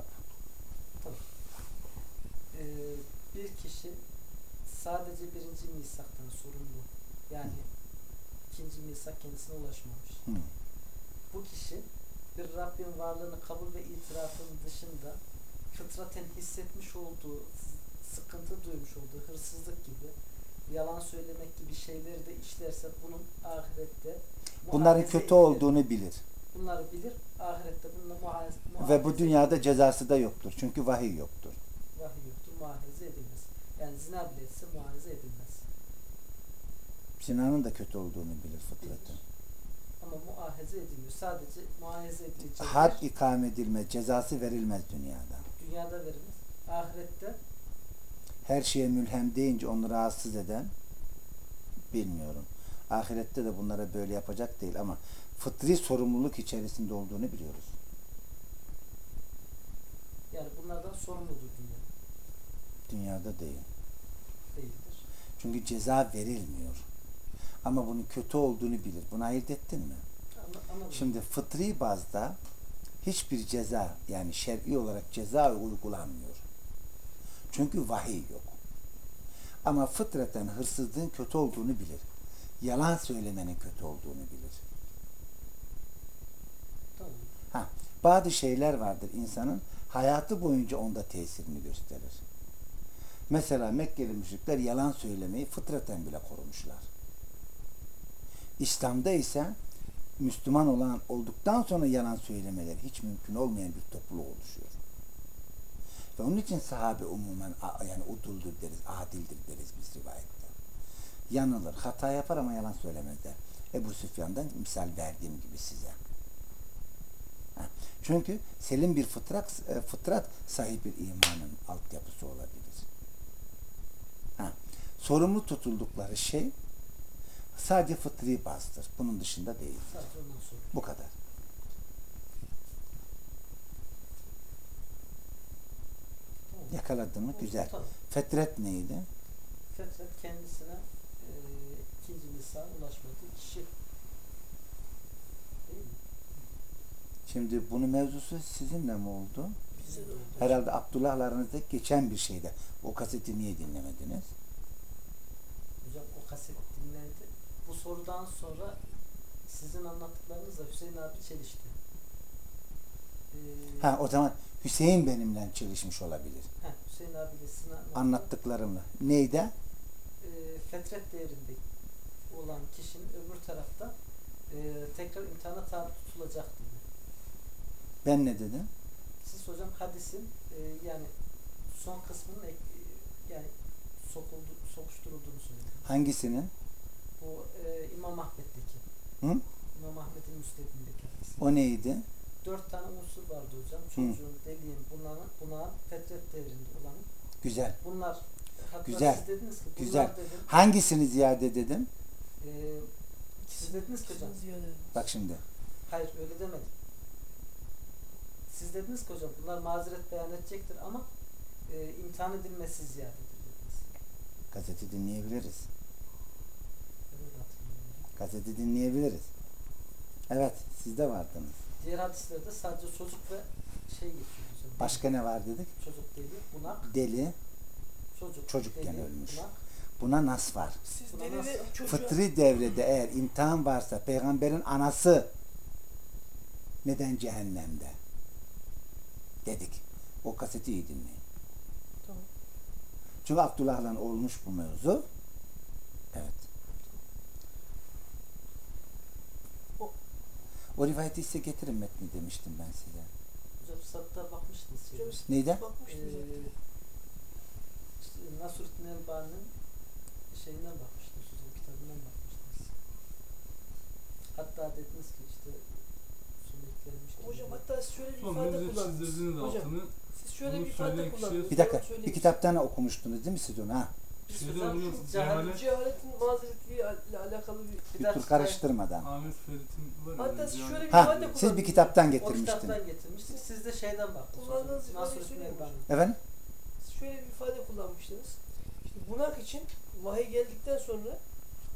e, bir kişi sadece birinci misaktan sorumlu. Yani ikinci misak kendisine ulaşmamış. Hı. Bu kişi bir Rabbin varlığını kabul ve itirafının dışında fıtraten hissetmiş olduğu, sıkıntı duymuş olduğu hırsızlık gibi, yalan söylemek gibi şeyleri de işlerse bunun ahirette Bunların muhafeze kötü edilir. olduğunu bilir. Bunları bilir. Ahirette bununla muhafeze, Ve bu dünyada cezası da yoktur. Çünkü vahiy yoktur. vahiy yoktur, muhafaze edilmez. Yani zina bile etse muhafaze edilmez. Zinanın da kötü olduğunu bilir fıtratı. Ama muahaze edilmiyor. Sadece muahaze edilecek Had ikame edilmez, cezası verilmez dünyada. dünyada verilir. Ahirette Her şeye mülhem deyince onu rahatsız eden bilmiyorum. Ahirette de bunlara böyle yapacak değil ama fıtri sorumluluk içerisinde olduğunu biliyoruz. yani bunlardan sorumludur dünya. Dünyada değil. Değildir. Çünkü ceza verilmiyor. Ama bunun kötü olduğunu bilir. Bunu ayırt ettin mi? Ama, ama Şimdi fıtri bazda hiçbir ceza yani şer'i olarak ceza uygulanmıyor. Çünkü vahiy yok. Ama fıtraten hırsızlığın kötü olduğunu bilir. Yalan söylemenin kötü olduğunu bilir. tamam. Ha, bazı şeyler vardır insanın hayatı boyunca onda tesirini gösterir. Mesela Mekkeli müşrikler yalan söylemeyi fıtraten bile korumuşlar. İslam'da ise Müslüman olan olduktan sonra yalan söylemeleri hiç mümkün olmayan bir topluluğu oluşuyor. Ve onun için sahabe umumen yani uduldur deriz, adildir deriz biz rivayette. Yanılır, hata yapar ama yalan söylemezler. Ebu Süfyan'dan misal verdiğim gibi size. Ha, çünkü selim bir fıtrat, fıtrat sahip bir imanın altyapısı olabilir. Ha, sorumlu tutuldukları şey sadece fıtri bazdır. Bunun dışında değil. Sadece ondan sonra. Bu kadar. Tamam. Yakaladın mı? Güzel. Tamam. Fetret neydi? Fetret kendisine e, ikinci misal ulaşmadığı kişi. Değil mi? Şimdi bunun mevzusu sizinle mi oldu? Bize de oldu. Herhalde Abdullah'la aranızda geçen bir şeyde. O kaseti niye dinlemediniz? Hocam o kaset dinlendi. Bu sorudan sonra sizin anlattıklarınızla Hüseyin abi çelişti. Ee, Ha, o zaman Hüseyin benimle çalışmış olabilir. heh, Hüseyin abiyle sizin anlattıklarınız- Anlattıklarımla. Neydi? e, fetret değerinde olan kişinin öbür tarafta e, tekrar imtihana tabi tutulacak dedi. Ben ne dedim? Siz hocam hadisin e, yani son kısmının ek, e, yani sokuldu, sokuşturulduğunu söylediniz. Hangisinin? Bu e, İmam Ahmet'teki. Hı? İmam Ahmet'in müsnedindeki hadis. O neydi? Dört tane unsur vardı hocam. Çocuğun, deliğin, bunların, buna fetret devrinde olan. Güzel. Bunlar hatta Güzel. siz dediniz ki bunlar Güzel. dedim. Hangisini ziyade dedim? E, siz dediniz ki hocam. Ziyade. Bak şimdi. Hayır öyle demedim. Siz dediniz ki hocam bunlar mazeret beyan edecektir ama e, imtihan edilmesi ziyadedir dediniz. Gazete dinleyebiliriz. Ben öyle hatırlıyorum. Gazete dinleyebiliriz. Evet, siz de vardınız. Diğer hadislerde sadece çocuk ve şey geçiyor hocam. Başka ne var dedik? Çocuk deli, bunak, Deli, çocuk, çocukken deli, ölmüş. bunak. buna nas var. Siz Buna deli nasıl- ve çocuğa Fıtri devrede eğer imtihan varsa peygamberin anası neden cehennemde? Dedik. O kaseti iyi dinleyin. Tamam. Çünkü Abdullah'la olmuş bu mevzu. Evet. O- O rivayeti size getirin metni demiştim ben size. Hocam satta bakmıştınız. Şeyde. Hocam, Neydi? bakmıştım Ee, zaten. işte Nasruddin Elbani'nin şeyinden bakmıştınız hocam, kitabından bakmıştınız. Hatta dediniz ki işte sünnetlenmiş. Hocam hatta siz şöyle bir Son ifade müzik kullandınız. çizdirdiniz Hocam altını. siz şöyle Bunu bir ifade söyleyen kişi- kullandınız. Bir dakika. Onu söyleyeyim. Bir kitaptan okumuştunuz değil mi siz onu? Ha? Biz Şeyde hocam hocam şu cehalet- cehalet Cehaletin mazeretiyle alakalı bir... bir Bir dakika- tur karıştırmadan. Ahmet Ferit'in var ya. Hatta siz yani- şöyle bir Ha, ifade kullandınız. siz bir kitaptan o getirmiştiniz. kitaptan getirmiştiniz. Siz de şeyden baktınız. Kullandığınız hocam. ifadeyi Nasruddin söyleyeyim mi? Elbani. Efendim? Siz şöyle bir ifade kullanmıştınız. İşte bunak için vahiy geldikten sonra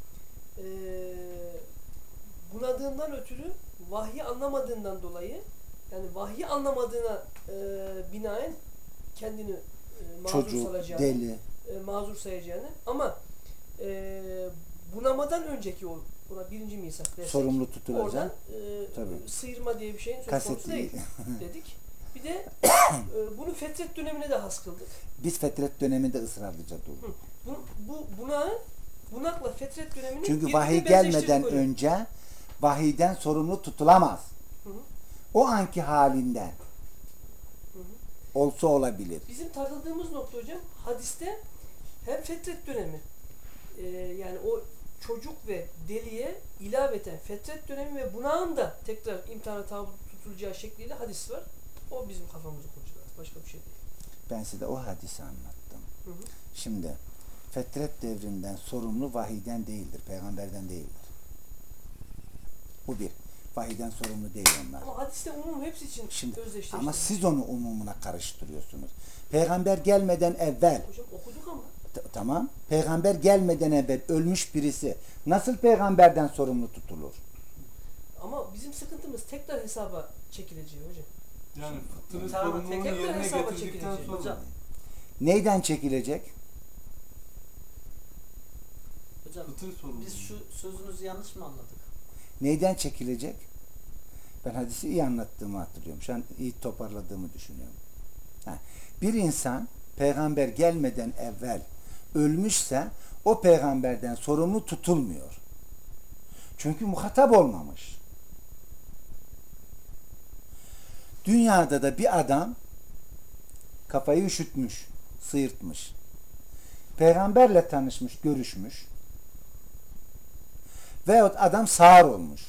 eee bunadığından ötürü vahyi anlamadığından dolayı yani vahyi anlamadığına e, binaen kendini e, mazur Çocuk, sayacağını, deli. e, mazur sayacağını ama e, bunamadan önceki o buna birinci misak dersek Sorumlu oradan tutulacak. e, Tabii. sıyırma diye bir şeyin söz Kaset konusu değil dedik. Bir de e, bunu fetret dönemine de has kıldık. Biz fetret döneminde ısrarlıca durduk. Bu, bu buna bunakla fetret dönemini Çünkü birbirine vahiy benzeştirdik gelmeden hocam. önce vahiyden sorumlu tutulamaz. Hı hı. O anki halinden Hı hı. olsa olabilir. Bizim takıldığımız nokta hocam hadiste hem fetret dönemi e, yani o çocuk ve deliye ilaveten fetret dönemi ve bunağın da tekrar imtihana tabi tutulacağı şekliyle hadis var. O bizim kafamızı kurcalıyor. Başka bir şey değil. Ben size o hadisi anlattım. Hı hı. Şimdi fetret devrinden sorumlu vahiyden değildir, peygamberden değildir. Bu bir. Vahiyden sorumlu değil onlar. Ama hadiste umum hepsi için Şimdi özdeşleşti. ama siz onu umumuna karıştırıyorsunuz. Peygamber gelmeden evvel Hocam okuduk ama. t- tamam. Peygamber gelmeden evvel ölmüş birisi nasıl peygamberden sorumlu tutulur? Ama bizim sıkıntımız tekrar hesaba çekileceği hocam. Yani fıtrı Tamam, sorumluluğunu tekrar yerine hesaba getirdikten çekilecek sonra hocam. Neyden çekilecek? Hocam fıtrı sorumluluğu. biz şu sözünüzü yanlış mı anladık? Neyden çekilecek? Ben hadisi iyi anlattığımı hatırlıyorum. Şu an iyi toparladığımı düşünüyorum. Ha, bir insan peygamber gelmeden evvel ölmüşse o peygamberden sorumlu tutulmuyor. Çünkü muhatap olmamış. Dünyada da bir adam kafayı üşütmüş, sıyırtmış. Peygamberle tanışmış, görüşmüş. Veyahut adam sağır olmuş.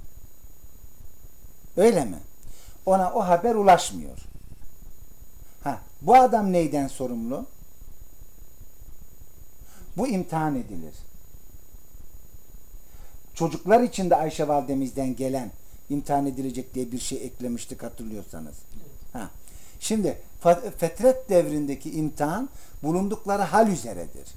Öyle mi? Ona o haber ulaşmıyor. Ha, bu adam neyden sorumlu? Bu imtihan edilir. Çocuklar için de Ayşe validemizden gelen imtihan edilecek diye bir şey eklemiştik hatırlıyorsanız. Ha. Şimdi fetret devrindeki imtihan bulundukları hal üzeredir.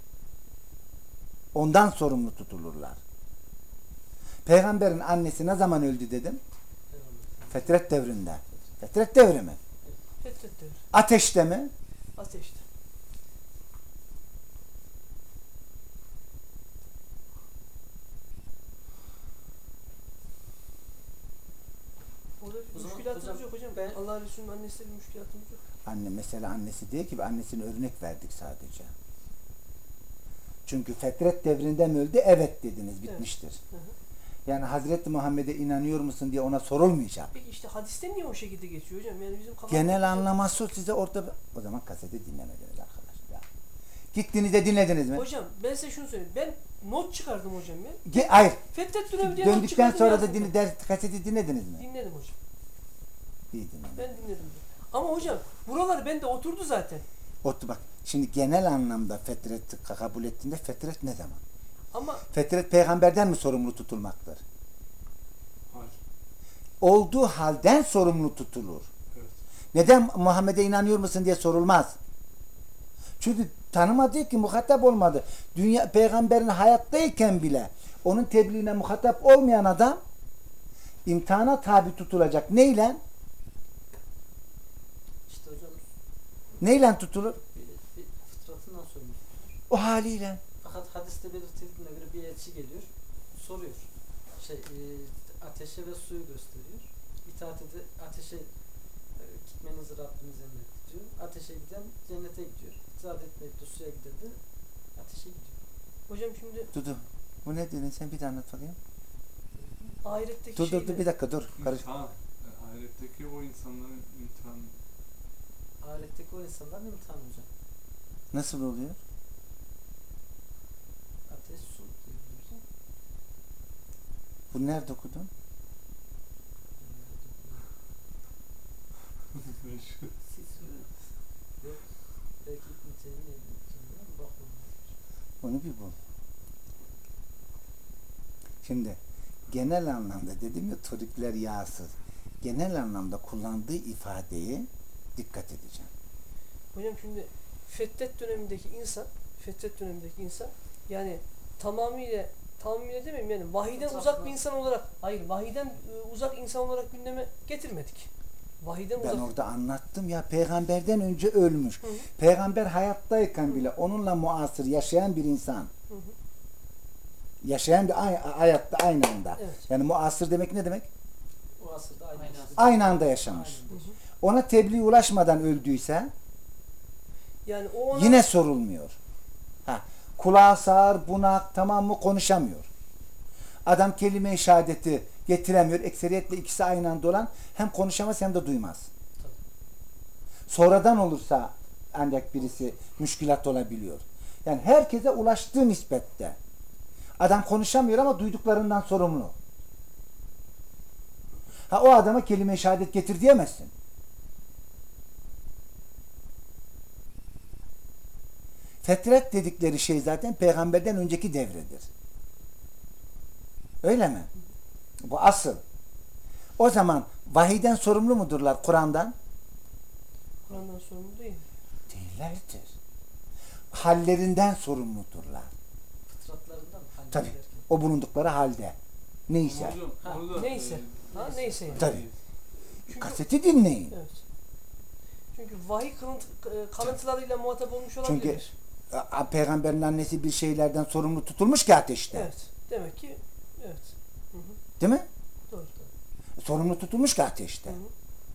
Ondan sorumlu tutulurlar. Peygamberin annesi ne zaman öldü dedim? Fetret devrinde. Fetret devri mi? Fetret devri. Ateşte mi? Ateşte. Orada bir O zaman müşkülatımız hocam yok hocam. ben- Allah Resulü'nün annesiyle bir müşkülatımız yok. Anne mesela annesi değil ki annesine örnek verdik sadece. Çünkü fetret devrinde mi öldü? Evet dediniz. Bitmiştir. Hı hı. Yani Hazreti Muhammed'e inanıyor musun diye ona sorulmayacak. Peki işte hadiste niye o şekilde geçiyor hocam? Yani bizim kafamız... Genel anlaması o, size orada o zaman kaseti dinlemediniz arkadaşlar. Ya. Gittiniz de dinlediniz mi? Hocam ben size şunu söyleyeyim. Ben not çıkardım hocam ya. Ge- Hayır. Fetret dönemi diye not Döndükten çıkardım. sonra da yazdım din- ben. ders, kaseti dinlediniz mi? Dinledim hocam. İyi dinlediniz. Ben dinledim. Ama hocam buralar bende oturdu zaten. Otur bak. Şimdi genel anlamda fetret kabul ettiğinde fetret ne zaman? Ama Fetret peygamberden mi sorumlu tutulmaktır? Hayır. Olduğu halden sorumlu tutulur. Evet. Neden Muhammed'e inanıyor musun diye sorulmaz. Çünkü tanımadı ki, muhatap olmadı. Dünya peygamberin hayattayken bile onun tebliğine muhatap olmayan adam imtihana tabi tutulacak. Neyle? İşte hocam Neyle tutulur? bir, bir fıtratından sorumlu. O haliyle. Fakat hadiste belirtildiğine göre bir elçi geliyor, soruyor. Şey, e, ateşe ve suyu gösteriyor. İtaat ede, ateşe e, gitmenizi Rabbiniz emretti diyor. Ateşe giden cennete gidiyor. İtaat etmeyip de suya giden de ateşe gidiyor. hocam şimdi Dudu. Bu ne dedin? Sen bir de anlat bakayım. ahiretteki Dur dur şeyle... dur bir dakika dur. Karış. İmtihan. Yani ahiretteki o insanların imtihanı. Ahiretteki o insanların imtihanı hocam. Nasıl oluyor? Ateş, su diyoruz. ya. Bu nerede okudun? Siz Yok. Belki İbn-i Teymiye bilmiyorum. Bakmam. Onu bir bul. Şimdi genel anlamda dedim ya torikler yağsız. Genel anlamda kullandığı ifadeyi dikkat edeceğim. Hocam şimdi Fetret dönemindeki insan, Fetret dönemindeki insan yani tamamıyla tahmin edemem yani vahiden Etrafına- uzak bir insan olarak hayır vahiden e, uzak insan olarak gündeme getirmedik. Vahiden Ben uzak. orada anlattım ya, peygamberden önce ölmüş. Hı hı. Peygamber hayattayken bile onunla muasır yaşayan bir insan. Hı hı. Yaşayan bir ay- hayatta aynı anda. Evet. Yani muasır demek ne demek? O asırda aynı. Aynı asırda. Aynı anda yaşamış. Aynen. Hı hı. Ona tebliğ ulaşmadan öldüyse Yani o ona yine sorulmuyor. Ha, kulağı sağır, bunak, tamam mı, konuşamıyor. Adam kelime-i şehadeti getiremiyor. Ekseriyetle ikisi aynı anda olan hem konuşamaz hem de duymaz. Tabii. Sonradan olursa ancak birisi müşkilat olabiliyor. Yani herkese ulaştığı nispette. Adam konuşamıyor ama duyduklarından sorumlu. Ha, o adama kelime-i şehadet getir diyemezsin. Fetret dedikleri şey zaten peygamberden önceki devredir. Öyle mi? Bu asıl. O zaman vahiyden sorumlu mudurlar Kur'an'dan? Kur'an'dan sorumlu değil. Değillerdir. Hallerinden sorumludurlar. Fıtratlarından hani Tabii. derken. O bulundukları halde. Neyse. Ama hocam Ha, orada, neyse. e, Ha neyse yani. Tabii. Çünkü, Kaseti dinleyin. evet. Çünkü vahiy kılınt, e, kalıntılarıyla muhatap olmuş Çünkü olabilir. a- peygamberin annesi bir şeylerden sorumlu tutulmuş ki ateşte. Evet. Demek ki evet. Hı hı. Değil mi? Doğru. Sorumlu tutulmuş ki ateşte. Hı hı.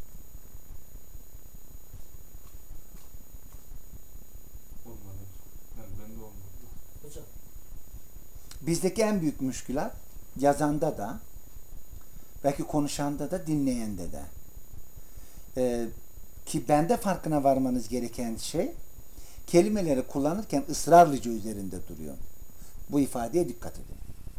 olmadı. Yani bende olmadı. Hocam Bizdeki en büyük müşkülat yazanda da belki konuşanda da dinleyende de. Ee, ki bende farkına varmanız gereken şey kelimeleri kullanırken ısrarlıca üzerinde duruyor. Bu ifadeye dikkat edin.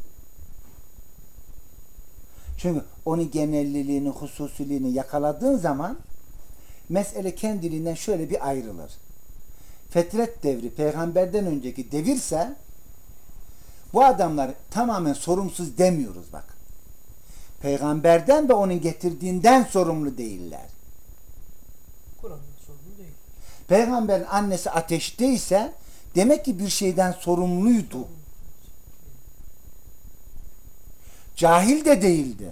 Çünkü onun genelliliğini, hususiliğini yakaladığın zaman mesele kendiliğinden şöyle bir ayrılır. Fetret devri peygamberden önceki devirse bu adamlar tamamen sorumsuz demiyoruz bak. Peygamberden ve onun getirdiğinden sorumlu değiller. Kur'an'dan sorumlu değil. Peygamberin annesi ateşteyse demek ki bir şeyden sorumluydu. Cahil de değildi.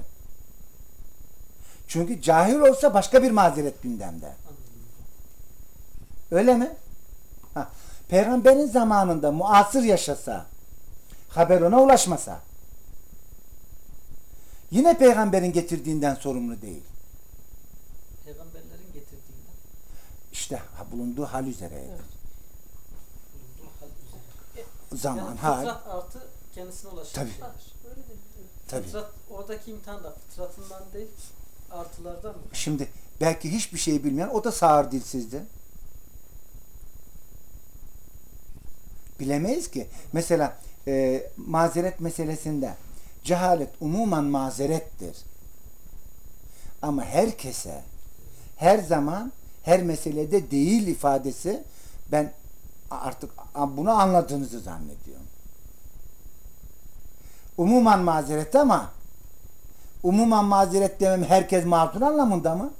Çünkü cahil olsa başka bir mazeret gündemde. anladım. Öyle mi? Ha. Peygamberin zamanında muasır yaşasa, haber ona ulaşmasa, yine peygamberin getirdiğinden sorumlu değil. Peygamberlerin getirdiğinden İşte ha, bulunduğu hal üzereydi. Evet. bulunduğu hal üzere. Zaman, Yani hal. fıtrat artı kendisine ulaşan Tabii. şeyler. Ha, öyle de evet. Tabii. Fıtrat, oradaki imtihan da fıtratından değil artılardan mı? Şimdi belki hiçbir şey bilmeyen o da sağır dilsizdi. Bilemeyiz ki. Mesela e, mazeret meselesinde cehalet umuman mazerettir. Ama herkese her zaman her meselede değil ifadesi ben artık bunu anladığınızı zannediyorum. Umuman mazeret ama umuman mazeret demem herkes mazur anlamında mı?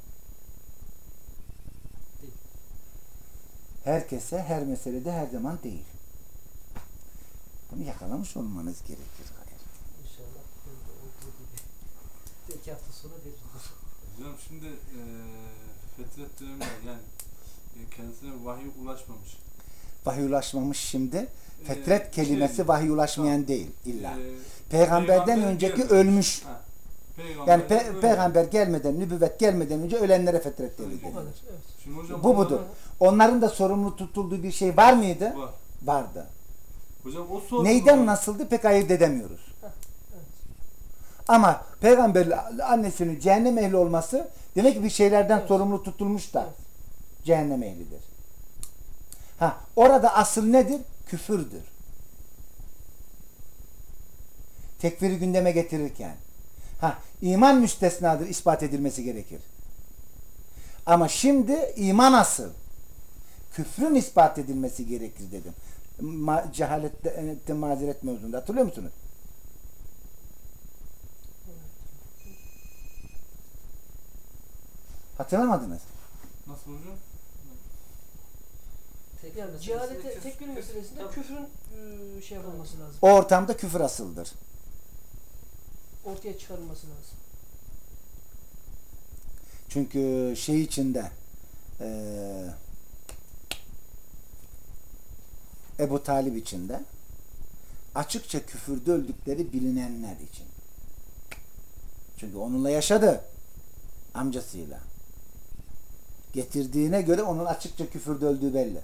Değil. Herkese her meselede her zaman değil. Bunu yakalamış olmanız gerekir. Hayır. İnşallah böyle olduğu gibi. Bir iki hafta sonra veririz. Hocam şimdi e, Fetret döneminde yani e, kendisine vahiy ulaşmamış. Vahiy ulaşmamış şimdi. E, Fetret şey, kelimesi vahiy ulaşmayan tamam. değil illa. E, Peygamberden peygamber önceki gelmemiş. ölmüş. Ha, peygamber Yani pe- ölmemiş. peygamber gelmeden, nübüvvet gelmeden önce ölenlere fetret devri O denilir. kadar. Evet. Şimdi hocam Bu budur. Onların da sorumlu tutulduğu bir şey var mıydı? Var. Vardı. Hocam o sorumlu. Neyden nasıldı pek ayırt edemiyoruz. Evet. Ama peygamberle annesinin cehennem ehli olması demek ki bir şeylerden Evet. sorumlu tutulmuş da Evet. cehennem ehlidir. Ha, orada asıl nedir? Küfürdür. Tekfiri gündeme getirirken. Ha, iman müstesnadır, ispat edilmesi gerekir. Ama şimdi iman asıl. Küfrün ispat edilmesi gerekir dedim. Ma cehalette mazeret mevzunda. Hatırlıyor musunuz? Hatırlamadınız. Nasıl hocam? Tekfir Yani meselesinde cehalete küfür- tekfir küfür- meselesinde tabii. küfrün e, şey yapılması lazım. O ortamda küfür asıldır. Ortaya çıkarılması lazım. Çünkü şey içinde eee Ebu Talib içinde açıkça küfürde öldükleri bilinenler için. Çünkü onunla yaşadı. Amcasıyla. Getirdiğine göre onun açıkça küfürde öldüğü belli.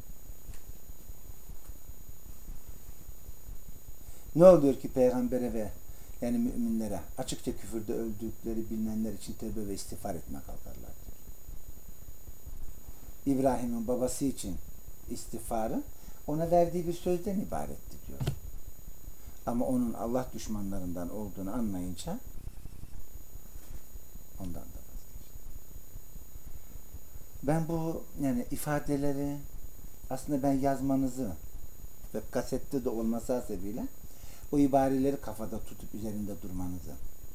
Ne oluyor ki peygambere ve yani müminlere açıkça küfürde öldükleri bilinenler için tevbe ve istiğfar etme kalkarlar diyor. İbrahim'in babası için istiğfarı ona verdiği bir sözden ibaretti diyor. Ama onun Allah düşmanlarından olduğunu anlayınca ondan da vazgeçti. Ben bu yani ifadeleri aslında ben yazmanızı ve kasette de olması hasebiyle o ibareleri kafada tutup üzerinde durmanızı.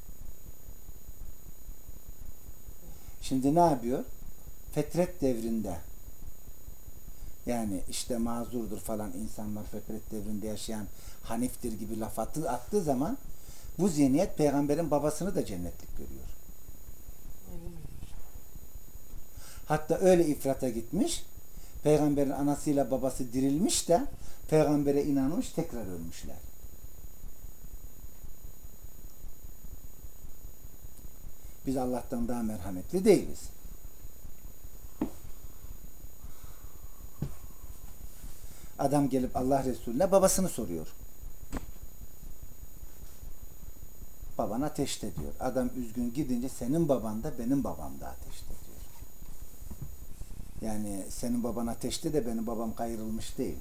Şimdi ne yapıyor? Fetret devrinde yani işte mazurdur falan insanlar fetret devrinde yaşayan Hanif'tir gibi laf attı, attığı zaman bu zihniyet peygamberin babasını da cennetlik görüyor. Aynen öyle. Hatta öyle ifrata gitmiş. Peygamberin anasıyla babası dirilmiş de peygambere inanmış tekrar ölmüşler. Biz Allah'tan daha merhametli değiliz. Adam gelip Allah Resulüne babasını soruyor. Baban ateşte diyor. Adam üzgün gidince senin baban da benim babam da ateşte diyor. Yani senin baban ateşte de benim babam kayırılmış değil.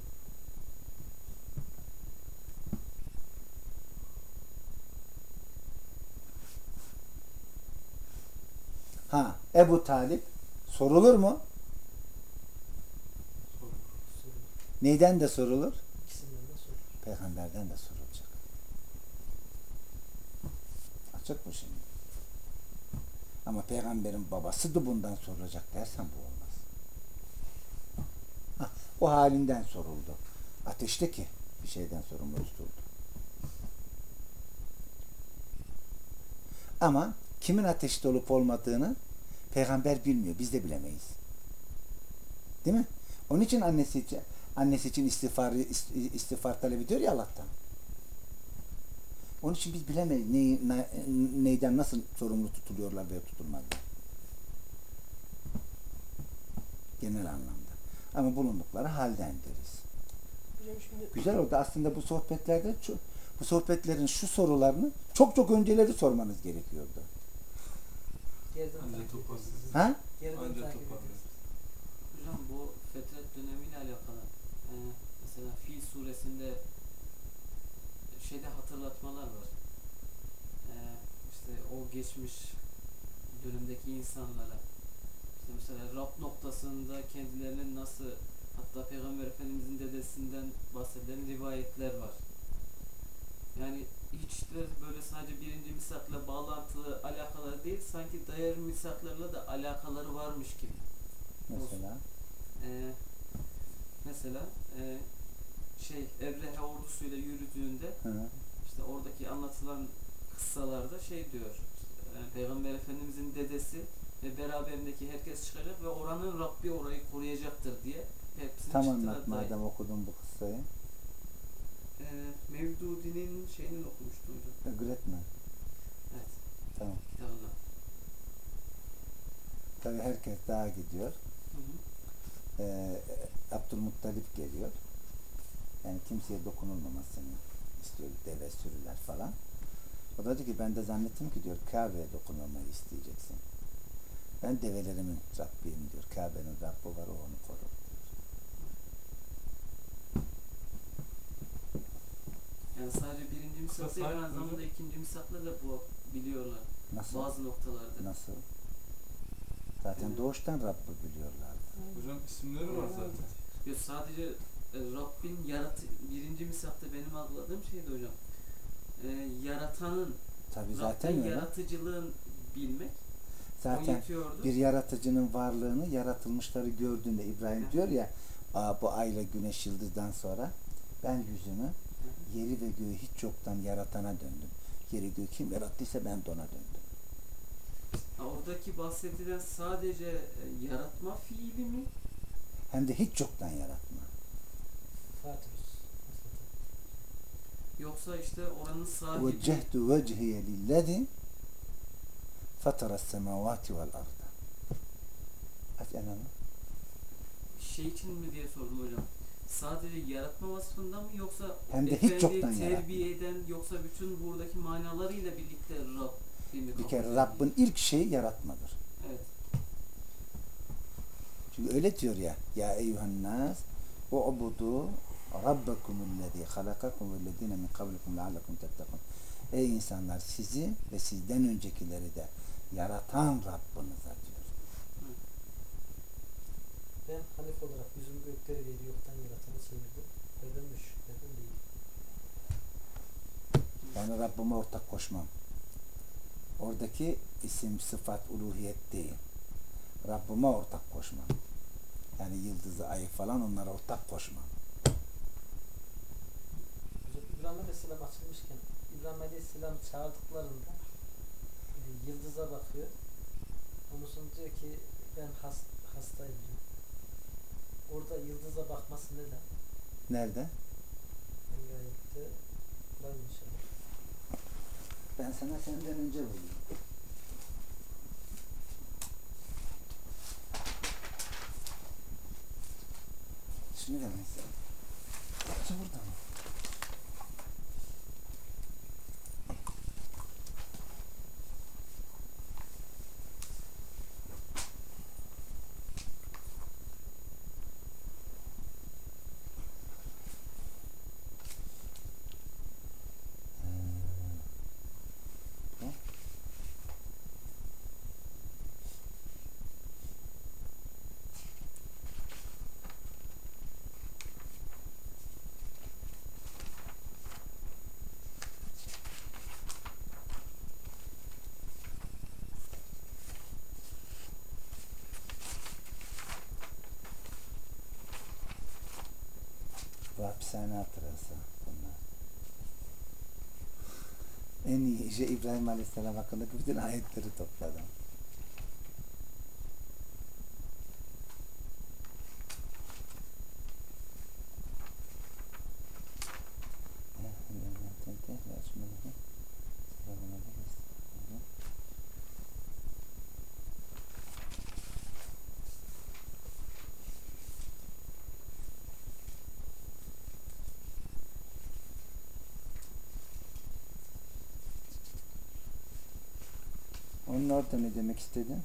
Ha, Ebu Talip sorulur mu? Sorun. Neyden de sorulur? İkisinden de sorulur. Peygamberden de sorulacak. Açık bu şimdi. Ama peygamberin babası da bundan sorulacak dersen bu olmaz. Ha, o halinden soruldu. Ateşte ki bir şeyden sorumlu tutuldu. Ama kimin ateşte olup olmadığını peygamber bilmiyor. Biz de bilemeyiz. Değil mi? Onun için annesi için, annesi için istiğfar, istiğfar talep ediyor ya Allah'tan. Onun için biz bilemeyiz neyi, ne, neyden nasıl sorumlu tutuluyorlar veya tutulmazlar. Genel anlamda. Ama bulundukları halden deriz. Hocam şimdi Güzel oldu. Aslında bu sohbetlerde ço- bu sohbetlerin şu sorularını çok çok önceleri sormanız gerekiyordu. Geriden Anca takip toparlıyor. ediyoruz. Ha? Geriden Anca takip toparlıyor. ediyoruz. Hocam bu fetret dönemiyle alakalı e, mesela Fil suresinde şeyde hatırlatmalar var. E, işte o geçmiş dönemdeki insanlara işte mesela Rab noktasında kendilerinin nasıl, hatta Peygamber Efendimizin dedesinden bahsedilen rivayetler var. Yani hiç de böyle sadece birinci misakla bağlantılı alakaları değil, sanki diğer misaklarla da alakaları varmış gibi. Mesela. Ee, mesela e, şey Ebrehe ordusuyla yürüdüğünde Hı. işte oradaki anlatılan kıssalarda şey diyor, e, Peygamber Efendimizin dedesi ve beraberindeki herkes çıkacak ve oranın Rabbi orayı koruyacaktır diye hepsini Tam çıktılar anlat dahi. madem okudun bu kıssayı. Ee, Mevdudi'nin şeyini okumuştum hocam. Gretmen. Evet, Tamam. kitabından. Tabii herkes dağa gidiyor. Hı hı. Ee, Abdülmuttalip geliyor. Yani kimseye dokunulmamasını istiyor. Deve sürüler falan. O da diyor ki ben de zannettim ki diyor Kabe'ye dokunulmayı isteyeceksin. Ben develerimin Rabbiyim diyor. Kabe'nin Rabbi var, o onu korur diyor. Yani sadece birinci misak Kısa değil, sahip aynı zamanda hocam. ikinci misakla da bu biliyorlar. Nasıl? Bazı noktalarda. Nasıl? Zaten Evet. doğuştan Rabb'i biliyorlardı. Hocam isimleri var Evet. zaten. Ya sadece e, Rabbin yaratı birinci misakta benim algıladığım şeydi hocam. E, yaratanın, Tabii zaten Rabbin öyle. yaratıcılığın bilmek o Zaten yetiyordu. bir yaratıcının varlığını yaratılmışları gördüğünde İbrahim Evet. diyor ya Aa, bu ayla güneş yıldızdan sonra ben yüzümü yeri ve göğü hiç yoktan yaratana döndüm. Yeri göğü kim yarattıysa ben de ona döndüm. Ha, oradaki bahsedilen sadece e, yaratma fiili mi? Hem de hiç yoktan yaratma. Fatihus. Yoksa işte oranın sahibi Vecehtu vecihiye lillezi fataras semavati vel arda. Aç enamı. şey için mi diye sordum hocam. Sadece yaratma vasfında mı yoksa Hem de hiç efendiyi yoktan terbiye eden yoksa bütün buradaki manalarıyla birlikte Rabbi mi Bir kere kabul Rabbin ediyor? ilk şeyi yaratmadır. Evet. Çünkü öyle diyor ya. Ya eyyühen nas u'budu rabbekumullezî halakakum vellezîne min kablikum leallekum tettekûn. Ey insanlar, sizi ve sizden öncekileri de yaratan Rabbinize diyor. Ben Hanif olarak yüzümü gökleri ve yeri yoktan yaratanı çevirdim. Ve ben müşriklerden değilim. Yani Rabbime ortak koşmam. Oradaki isim, sıfat, uluhiyet değil. Rabbime ortak koşmam. Yani yıldızı, ayı falan onlara ortak koşmam. Hocam İbrahim Aleyhisselam açılmışken İbrahim Aleyhisselam çağırdıklarında e, yıldıza bakıyor. Ondan sonra diyor ki ben has, hastayım diyor. Orada yıldıza bakması neden? Nerede? Hangi ayette? Bulayım inşallah. Ben sana senden önce bulayım. Şunu ver mesela. Yoksa burada mı? Bu hapishane hatırası bunlar. En iyi işte İbrahim Aleyhisselam hakkındaki bütün ayetleri topladım. Onun orada ne demek istedin?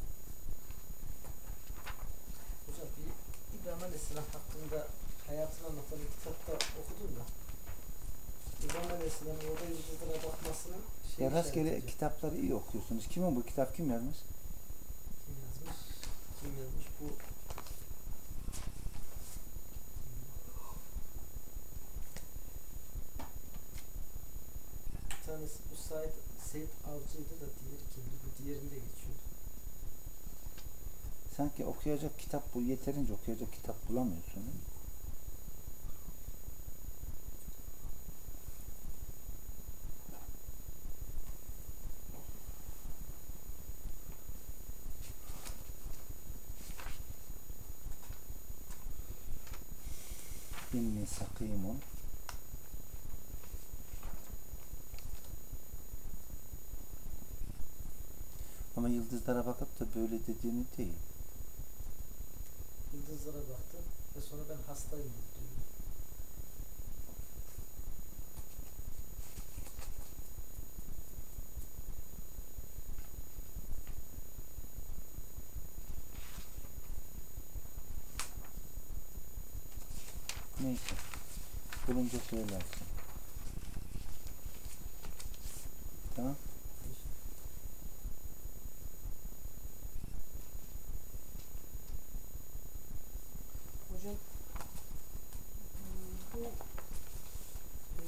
Hocam bir İbrahim Aleyhisselam hakkında hayatını anlatan bir kitapta okudum da İbrahim Aleyhisselam'ın orada yıldızlara bakmasının şey Ya rastgele işareti. kitapları iyi okuyorsunuz. Kimin bu kitap? Kim yazmış? Kim yazmış? Kim yazmış? Bu bir tanesi bu Said, Seyit Avcı'ydı da diğeri kimdi? Bu diğerinde geçiyordu. Sanki okuyacak kitap bul. Yeterince okuyacak kitap bulamıyorsun. İnni sakimun. Ama yıldızlara bakıp da böyle dediğini değil. Yıldızlara baktı ve sonra ben hastayım diyor. Neyse. Bulunca söylersin. Tamam. Hocam hmm, bu e,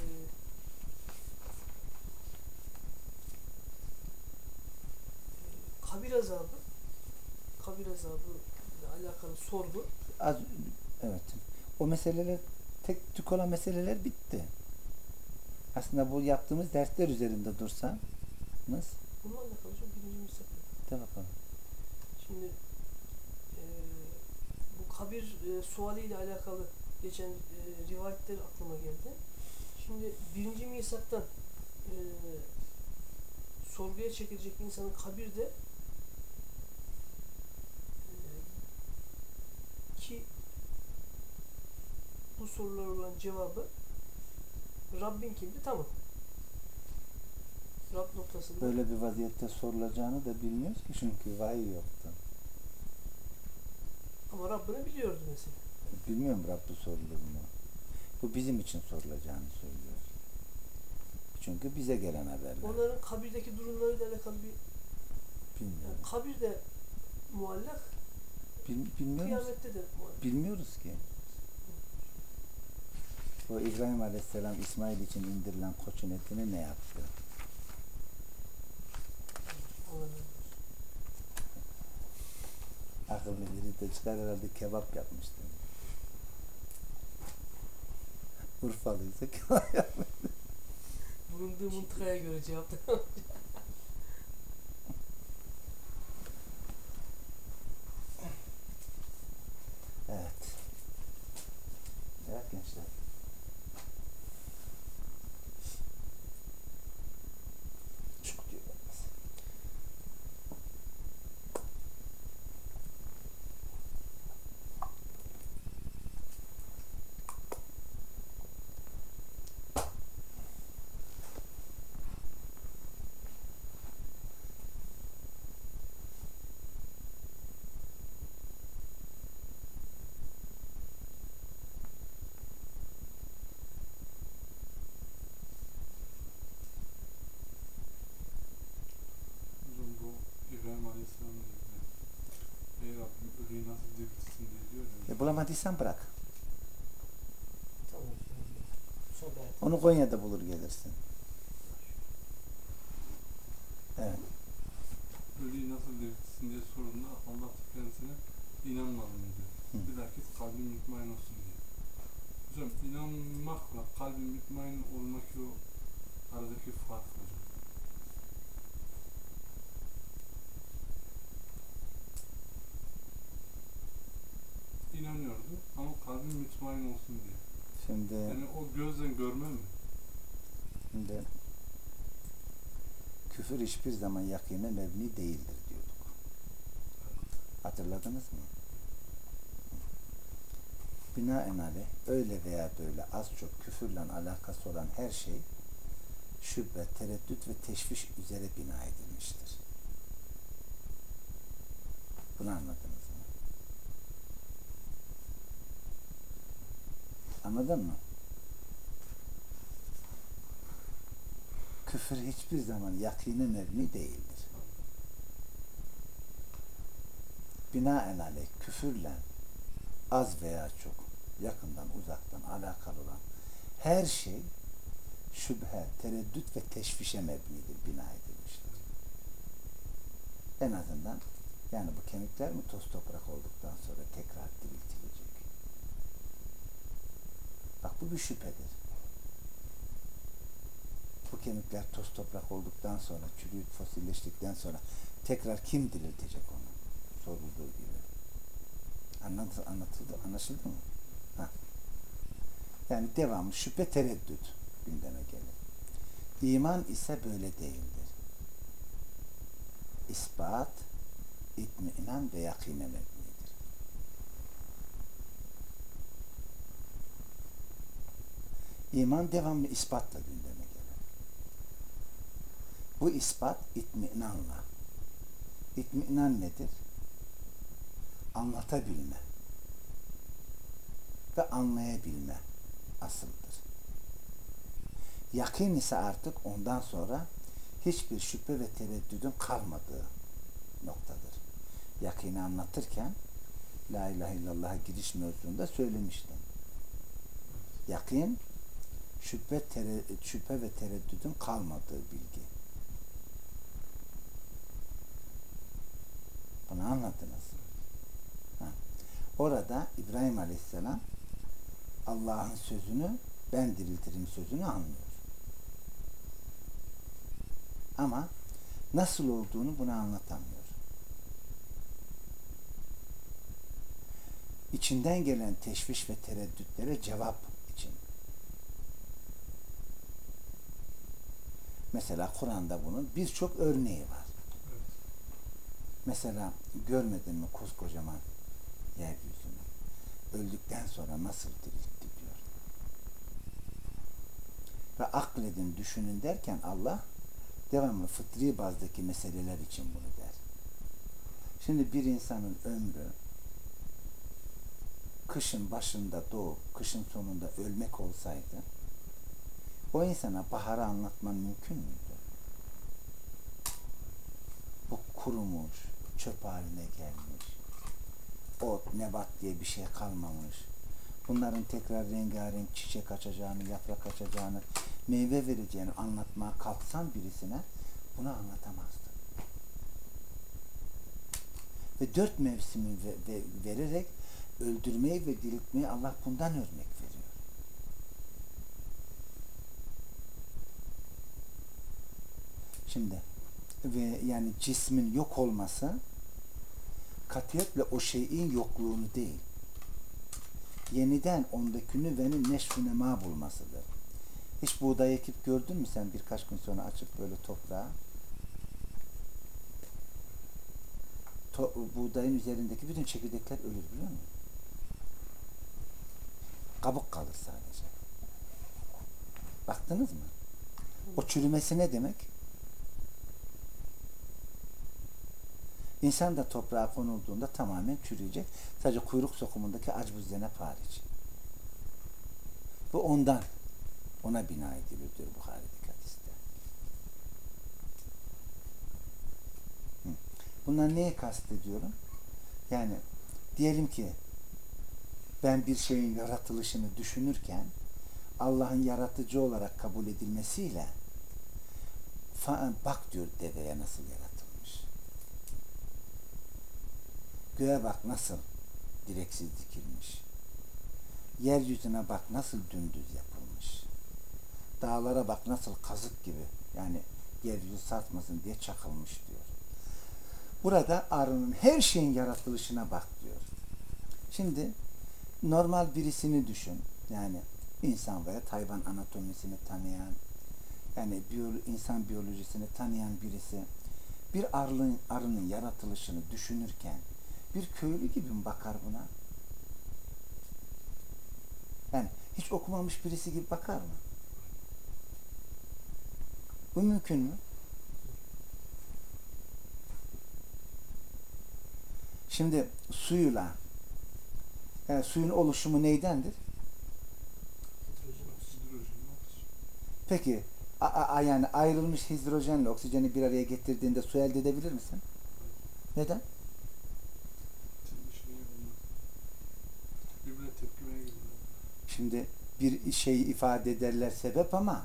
kabir azabı kabir azabı ile alakalı sorgu. Az, evet. O meseleler, tek tük olan meseleler bitti. Aslında bu yaptığımız dersler üzerinde dursanız Bununla alakalı hocam birinci misak. de bakalım. Şimdi eee, bu kabir e, sualiyle alakalı geçen e, rivayetler aklıma geldi. Şimdi birinci misaktan e, sorguya çekilecek insanın kabirde e, ki bu sorulara olan cevabı Rabbin kimdi? Tamam. Rab noktasında. Böyle bir vaziyette sorulacağını da bilmiyoruz ki çünkü vahiy yoktu. Ama Rabbini biliyordu mesela. Bilmiyorum Rabbi sorulur mu? Bu bizim için sorulacağını söylüyor. Çünkü bize gelen haberler. Onların kabirdeki durumlarıyla alakalı bir Bilmiyorum. yani kabirde muallak, Bil, bilmiyoruz. kıyamette de muallak. Bilmiyoruz ki. O İbrahim Aleyhisselam İsmail için indirilen koçun etini ne yaptı? Allah razı olsun. Akıllı biri de çıkar herhalde kebap yapmıştı. Urfalıysa kebap yapmış. Bulunduğu mıntıkaya göre cevap da Evet. Evet gençler. Çok diyor yalnız. Hocam bu İbrahim Aleyhisselam'ın ilgili. Ey Rabbim ölüyü nasıl diriltirsin diye diyor ya. E, bulamadıysan bırak. Tamam. Son bir ayet. Onu Konya'da bulur gelirsin. Evet. Ölüyü nasıl diriltirsin diye sorduğunda Allah kendisine inanmadım diyor. Hı. Bilakis kalbim mutmain olsun diyor. Hocam inanmakla kalbin mutmain olmak o aradaki fark hocam. İnanıyordu ama kalbim mutmain olsun diye. Şimdi, Yani o gözden görme mi? şimdi küfür hiçbir zaman yakine mebni değildir diyorduk. Hatırladınız mı? Binaenaleyh öyle veya böyle az çok küfürle alakası olan her şey şüphe, tereddüt ve teşviş üzere bina edilmiştir. Bunu anladınız mı? Anladın mı? Küfür hiçbir zaman yakine mebni değildir. Binaenaleyh küfürle az veya çok, yakından uzaktan alakalı olan her şey şüphe, tereddüt ve teşvişe mebnidir, bina edilmiştir. En azından yani bu kemikler mi toz toprak olduktan sonra tekrar diriltilecek? Bak bu bir şüphedir. Bu kemikler toz toprak olduktan sonra, çürüyüp fosilleştikten sonra tekrar kim diriltecek onu? Sorulduğu gibi. Anlatıldı, anlatıldı, anlaşıldı mı? Ha. Yani devamlı şüphe, tereddüt gündeme gelir. İman ise böyle değildir. İspat, itminan ve yakine mebnidir. İman devamlı ispatla gündeme gelir. Bu ispat itminanla. İtminan nedir? Anlatabilme ve anlayabilme asıldır. Yakin ise artık ondan sonra hiçbir şüphe ve tereddüdün kalmadığı noktadır. Yakini anlatırken La ilahe illallah'a giriş mevzunda söylemiştim. Yakin şüphe, tere, şüphe ve tereddüdün kalmadığı bilgi. Bunu anladınız. Ha. Orada İbrahim Aleyhisselam Allah'ın sözünü, ben diriltirim sözünü anlıyor. Ama nasıl olduğunu buna anlatamıyor. İçinden gelen teşviş ve tereddütlere cevap için. Mesela Kur'an'da bunun birçok örneği var. Evet. Mesela görmedin mi koskocaman yeryüzünü? Öldükten sonra nasıl diriltti diyor. Ve akledin, düşünün derken Allah devamlı fıtri bazdaki meseleler için bunu der. Şimdi bir insanın ömrü kışın başında doğup kışın sonunda ölmek olsaydı o insana baharı anlatman mümkün müydü? Bu kurumuş, çöp haline gelmiş, ot, nebat diye bir şey kalmamış. Bunların tekrar rengarenk çiçek açacağını, yaprak açacağını, meyve vereceğini anlatmaya kalksan birisine bunu anlatamazdı. Ve dört mevsimi ve, ve vererek öldürmeyi ve diriltmeyi Allah bundan örnek veriyor. Şimdi ve yani cismin yok olması katiyetle o şeyin yokluğunu değil, yeniden ondakini venin neşvüne ma bulmasıdır. Hiç buğday ekip gördün mü sen birkaç gün sonra açıp böyle toprağa? To buğdayın üzerindeki bütün çekirdekler ölür biliyor musun? Kabuk kalır sadece. Baktınız mı? O çürümesi ne demek? İnsan da toprağa konulduğunda tamamen çürüyecek. Sadece kuyruk sokumundaki acbüzdene hariç. Bu ondan. Ona bina ediliyor diyor Buhari'deki hadiste. Hı. Bundan neyi kastediyorum? Yani diyelim ki ben bir şeyin yaratılışını düşünürken Allah'ın yaratıcı olarak kabul edilmesiyle bak diyor deveye nasıl yaratılmış. Göğe bak nasıl direksiz dikilmiş. Yeryüzüne bak nasıl dümdüz yapılmış. Dağlara bak nasıl kazık gibi, yani yeryüzü sarkmasın diye çakılmış diyor. Burada arının her şeyin yaratılışına bak diyor. Şimdi normal birisini düşün. Yani insan veya hayvan anatomisini tanıyan, yani biyolo insan biyolojisini tanıyan birisi bir arının, arının yaratılışını düşünürken bir köylü gibi mi bakar buna? Yani hiç okumamış birisi gibi bakar mı? Bu mümkün mü? Şimdi suyla yani suyun oluşumu neydendir? Hidrojen oksijen. Hidrojen, oksijen. Peki a, a, yani ayrılmış hidrojenle oksijeni bir araya getirdiğinde su elde edebilir misin? Neden? Şimdi şey bunlar. Birbirine tepkimeye giriyor. Şimdi bir şeyi ifade ederler sebep ama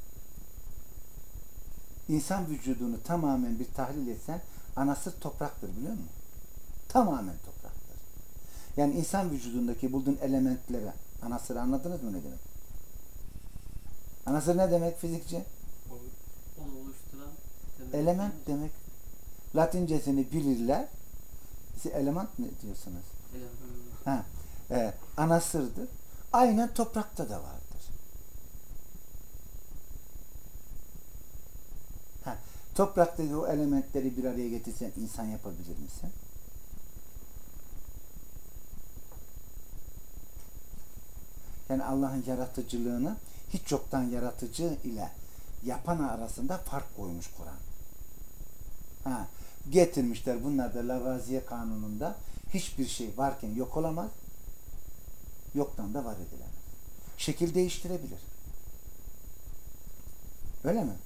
insan vücudunu tamamen bir tahlil etsen anasır topraktır biliyor musun? Tamamen topraktır. Yani insan vücudundaki bulduğun elementlere anasırı anladınız mı ne demek? Anasır ne demek fizikçi? Onu oluşturan temel Element element. demek. Latincesini bilirler. Siz element mi diyorsunuz? Element. Ha, e, anasırdır. Aynen toprakta da vardır. Ha, topraktaki o elementleri bir araya getirsen insan yapabilir misin? Yani Allah'ın yaratıcılığını hiç yoktan yaratıcı ile yapan arasında fark koymuş Kur'an. Ha, getirmişler bunlar da Lavaziye kanununda hiçbir şey varken yok olamaz, yoktan da var edilemez. Şekil değiştirebilir. Öyle mi?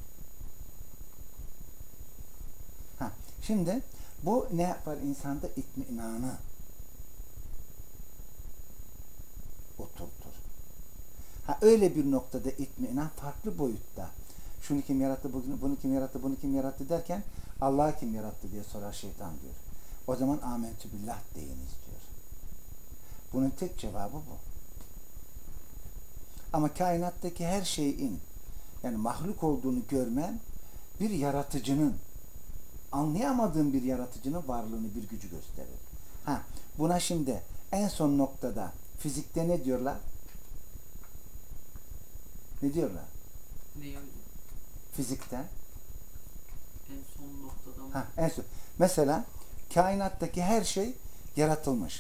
Ha, şimdi bu ne yapar insanda? İtminanı oturtur. Ha, öyle bir noktada itminan farklı boyutta. Şunu kim yarattı, bunu, bunu kim yarattı, bunu kim yarattı derken Allah'ı kim yarattı diye sorar şeytan diyor. O zaman amentü billah deyiniz diyor. Bunun tek cevabı bu. Ama kainattaki her şeyin, yani mahluk olduğunu görmen, bir yaratıcının, anlayamadığın bir yaratıcının varlığını, bir gücü gösterir. Ha, buna şimdi en son noktada fizikte ne diyorlar? Ne diyorlar? Ne yani? Fizikte. En son noktada mı? Ha, en son. Mesela kainattaki her şey yaratılmış.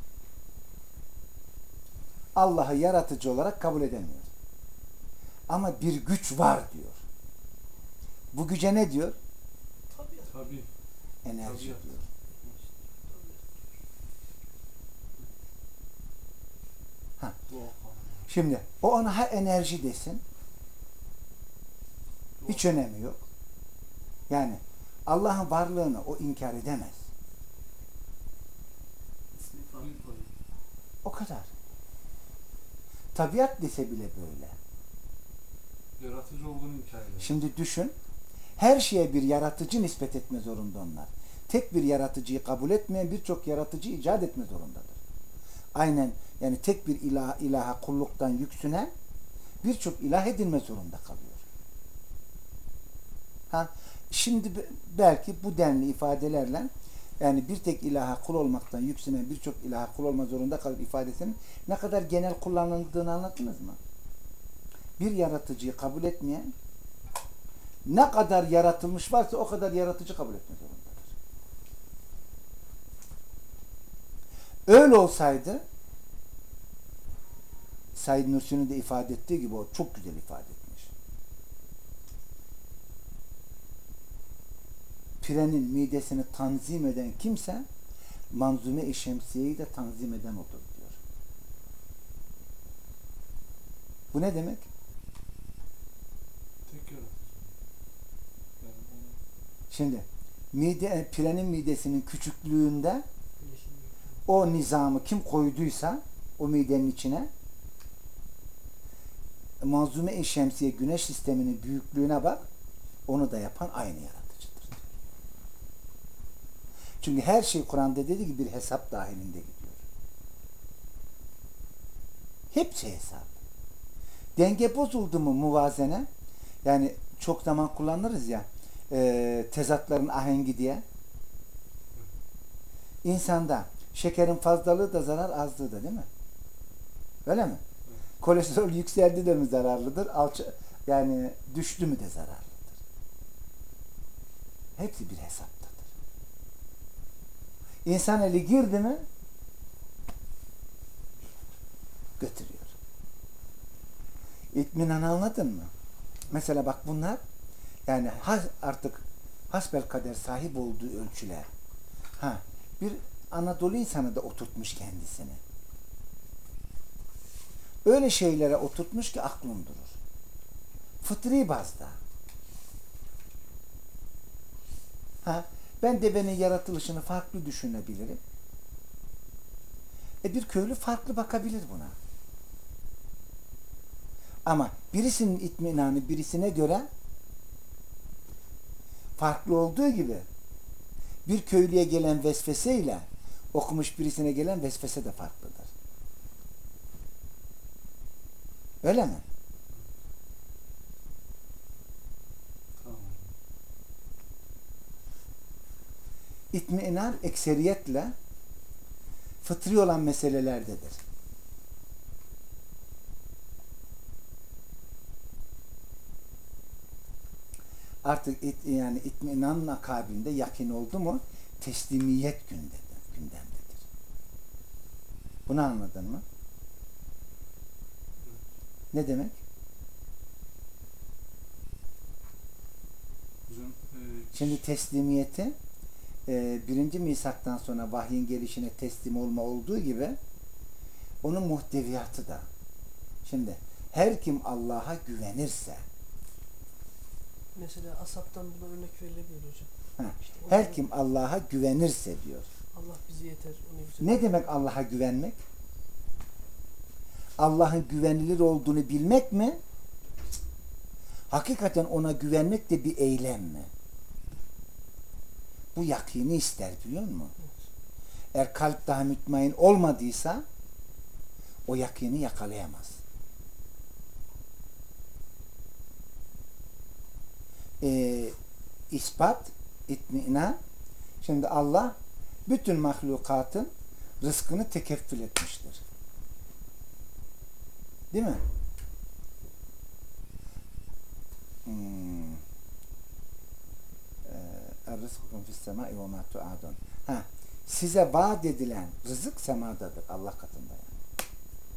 Allah'ı yaratıcı olarak kabul edemiyor. Ama bir güç var diyor. Bu güce ne diyor? Tabiat. Tabii. Enerji Tabiat. diyor. Doğa kanunu. Şimdi o ona ha enerji desin. Hiç önemi yok. Yani Allah'ın varlığını o inkar edemez. İsmi farklı koyuyor. O kadar. Tabiat dese bile böyle. Yaratıcı olduğunu inkar eder. Şimdi düşün. Her şeye bir yaratıcı nispet etme zorunda onlar. Tek bir yaratıcıyı kabul etmeyen birçok yaratıcı icat etme zorundadır. Aynen, yani tek bir ilah, ilaha kulluktan yüksünen birçok ilah edilme zorunda kalıyor. Ha, şimdi be- belki bu denli ifadelerle, yani bir tek ilaha kul olmaktan yüksünen birçok ilaha kul olma zorunda kalır ifadesinin ne kadar genel kullanıldığını anladınız mı? Bir yaratıcıyı kabul etmeyen, ne kadar yaratılmış varsa o kadar yaratıcı kabul etme zorundadır. Öyle olsaydı, Said Nursi'nin de ifade ettiği gibi, o çok güzel ifade etmiş. Pirenin midesini tanzim eden kimse, Manzume-i Şemsiye'yi de tanzim eden odur diyor. Bu ne demek? Tek yaratıcı. Yani onu Şimdi mide, pirenin midesinin küçüklüğünde Yeşil bir- o nizamı kim koyduysa o midenin içine, Manzume-i Şemsiye güneş sisteminin büyüklüğüne bak, onu da yapan aynı yaratıcıdır. Çünkü her şey Kur'an'da dediği gibi bir hesap dahilinde gidiyor. Hepsi hesap. Denge bozuldu mu muvazene, yani çok zaman kullanırız ya, e, tezatların ahengi diye. İnsanda şekerin fazlalığı da zarar, azlığı da, değil mi? Öyle mi? Evet. Kolesterol yükseldi de mi zararlıdır? Alça, yani düştü mü de zararlıdır. Hepsi bir hesaptadır. İnsan eli girdi mi götürüyor. İtminan, anladın mı? Mesela bak bunlar, yani has, artık hasbelkader sahip olduğu ölçüler. Ha, bir Anadolu insanı da oturtmuş kendisini. Öyle şeylere oturtmuş ki aklın durur. Fıtri bazda. Ha, ben devenin yaratılışını farklı düşünebilirim. E bir köylü farklı bakabilir buna. Ama birisinin itminanı birisine göre farklı olduğu gibi bir köylüye gelen vesvese ile okumuş birisine gelen vesvese de farklıdır. Öyle mi? tamam. İtminan ekseriyetle fıtri olan meselelerdedir. Artık it, yani itminanın akabinde yakin oldu mu teslimiyet gündedir, gündemdedir. Bunu anladın mı? Ne demek? Hocam e, Şimdi teslimiyeti e, birinci misaktan sonra vahyin gelişine teslim olma olduğu gibi onun muhteviyatı da. Şimdi her kim Allah'a güvenirse, Mesela asaptan buna örnek verilebilir hocam. ha, İşte o her zaman kim Allah'a güvenirse diyor. Allah bizi yeter. O ne güzel. Ne demek Allah'a güvenmek? Allah'ın güvenilir olduğunu bilmek mi? Hakikaten ona güvenmek de bir eylem mi? Bu yakini ister, biliyor musun? Eğer kalp daha mutmain olmadıysa o yakini yakalayamaz. e, ispat, itminan. Şimdi Allah bütün mahlukatın rızkını tekeffül etmiştir. Değil mi? Hmm. Er-rizkukum fis-semâi ve mâ tu'adun. Ha, size vaat edilen rızık semadadır. Allah katında yani.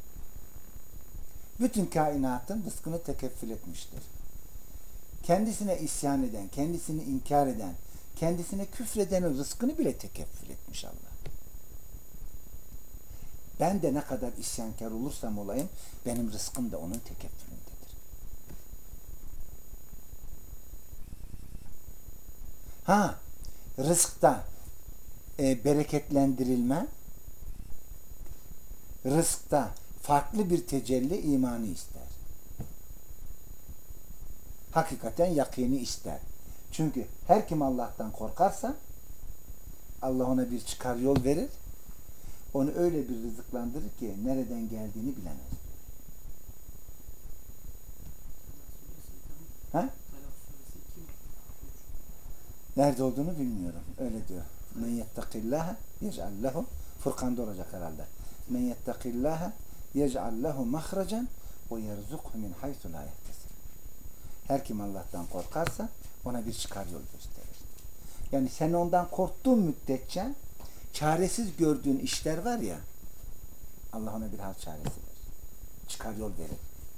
Bütün kainatın rızkını tekeffül etmiştir. Kendisine isyan eden, kendisini inkar eden, kendisine küfredenin rızkını bile tekeffül etmiş Allah. Ben de ne kadar isyankar olursam olayım, benim rızkım da onun tekeffülündedir. Ha, rızkta e, bereketlendirilme, rızkta farklı bir tecelli imanı ister. Hakikaten yakini ister. Çünkü her kim Allah'tan korkarsa Allah ona bir çıkar yol verir. Onu öyle bir rızıklandırır ki nereden geldiğini bilemez. Ha? Nerede olduğunu bilmiyorum. Öyle diyor. Men yettakillâhe yec'al lehu, Furkan'da olacak herhalde. Men yettakillâhe yec'al lehu mahracan ve yerzukhu min haythu la yahtesib. Her kim Allah'tan korkarsa ona bir çıkar yol gösterir. Yani sen ondan korktuğun müddetçe çaresiz gördüğün işler var ya, Allah ona bir hal çaresi verir. Çıkar yol verir.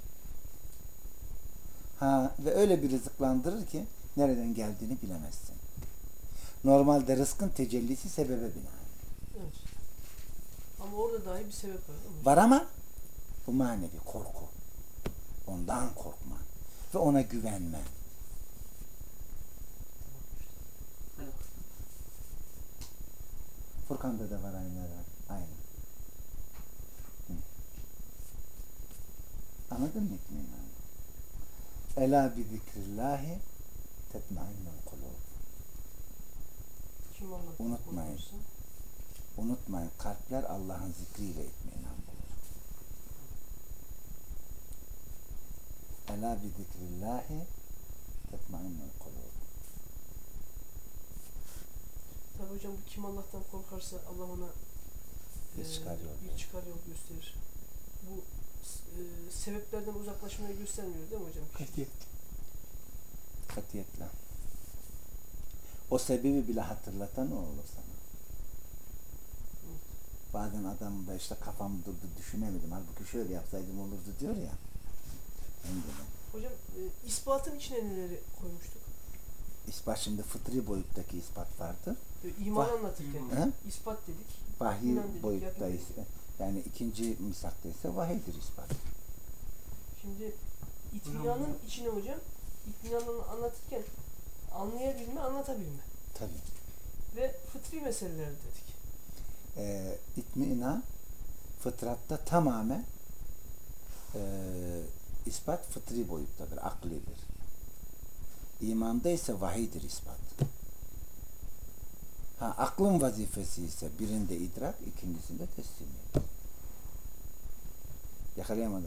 Ha, ve öyle bir rızıklandırır ki nereden geldiğini bilemezsin. Normalde rızkın tecellisi sebebe binaen. Evet. Ama orada dahi bir sebep var. Var ama bu manevi korku. Ondan korkma ve ona güvenme. Furkan'da da var aynı herhalde. Aynı. Hı. Anladın mı itminan? Ela bi zikrillahi tetmainnul kulub. Kim Allah'tan Unutmayın. korkarsa, Unutmayın, kalpler Allah'ın zikriyle itminan bulur. Ela bi zikrillahi tetmainnul kulub. tabii hocam bu kim Allah'tan korkarsa Allah ona Bir e, çıkar yol bir verir. çıkar yol gösterir. Bu e, sebeplerden uzaklaşmayı göstermiyor değil mi hocam? Katiyet. Katiyetle. O sebebi bile hatırlatan o olur sana. Bazen adam da işte kafam durdu düşünemedim. Halbuki şöyle yapsaydım olurdu diyor ya. Önceden. Hocam e, ispatın içine neleri koymuştuk? İspat şimdi fıtri boyuttaki ispat vardır. E, iman Vah- anlatırken Hı? ispat dedik. Vahiy İman dedik, boyutta yakın ise yani ikinci misakta ise vahiydir ispat. Şimdi itminanın içine hocam, itminanını anlatırken anlayabilme, anlatabilme Tabii. ve fıtri meseleler dedik. Ee, itminan fıtratta tamamen e, ispat fıtri boyuttadır, aklidir. İmanda ise vahiydir ispat. Ha, aklın vazifesi ise birinde idrak, ikincisinde teslimiyet. Yakalayamadın.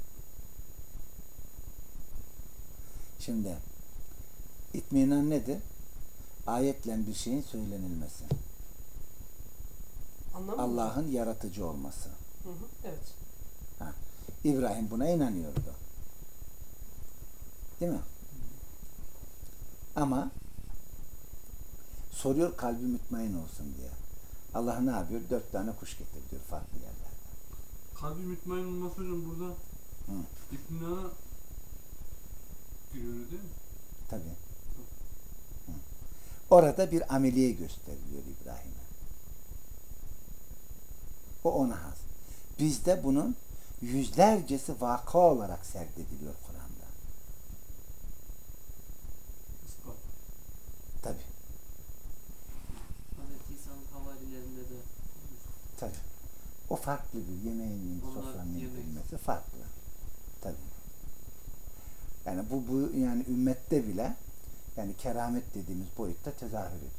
Şimdi itminan nedir? Ayetle bir şeyin söylenilmesi. Anlamıyor musun? Allah'ın yaratıcı olması. Hı hı, evet. Ha. İbrahim buna inanıyordu. Değil mi? Ama soruyor kalbi mutmain olsun diye. Allah ne yapıyor? Dört tane kuş getir diyor farklı yerlerden. Kalbi mütmain olması hocam burada Hı. itminana giriyor değil mi? Tabii. Hı. Orada bir ameliye gösteriliyor İbrahim'e. O ona has. Bizde bunun yüzlercesi vaka olarak serdediliyor Kur'an'da. İspat. Tabii. Hazreti İsa'nın havarilerinde de olmuş. Tabii. O farklı bir yemeğinin, Onlar sofranın yemek. yenilmesi farklı. Tabii. Yani bu, bu yani ümmette bile yani keramet dediğimiz boyutta tezahür ediyor.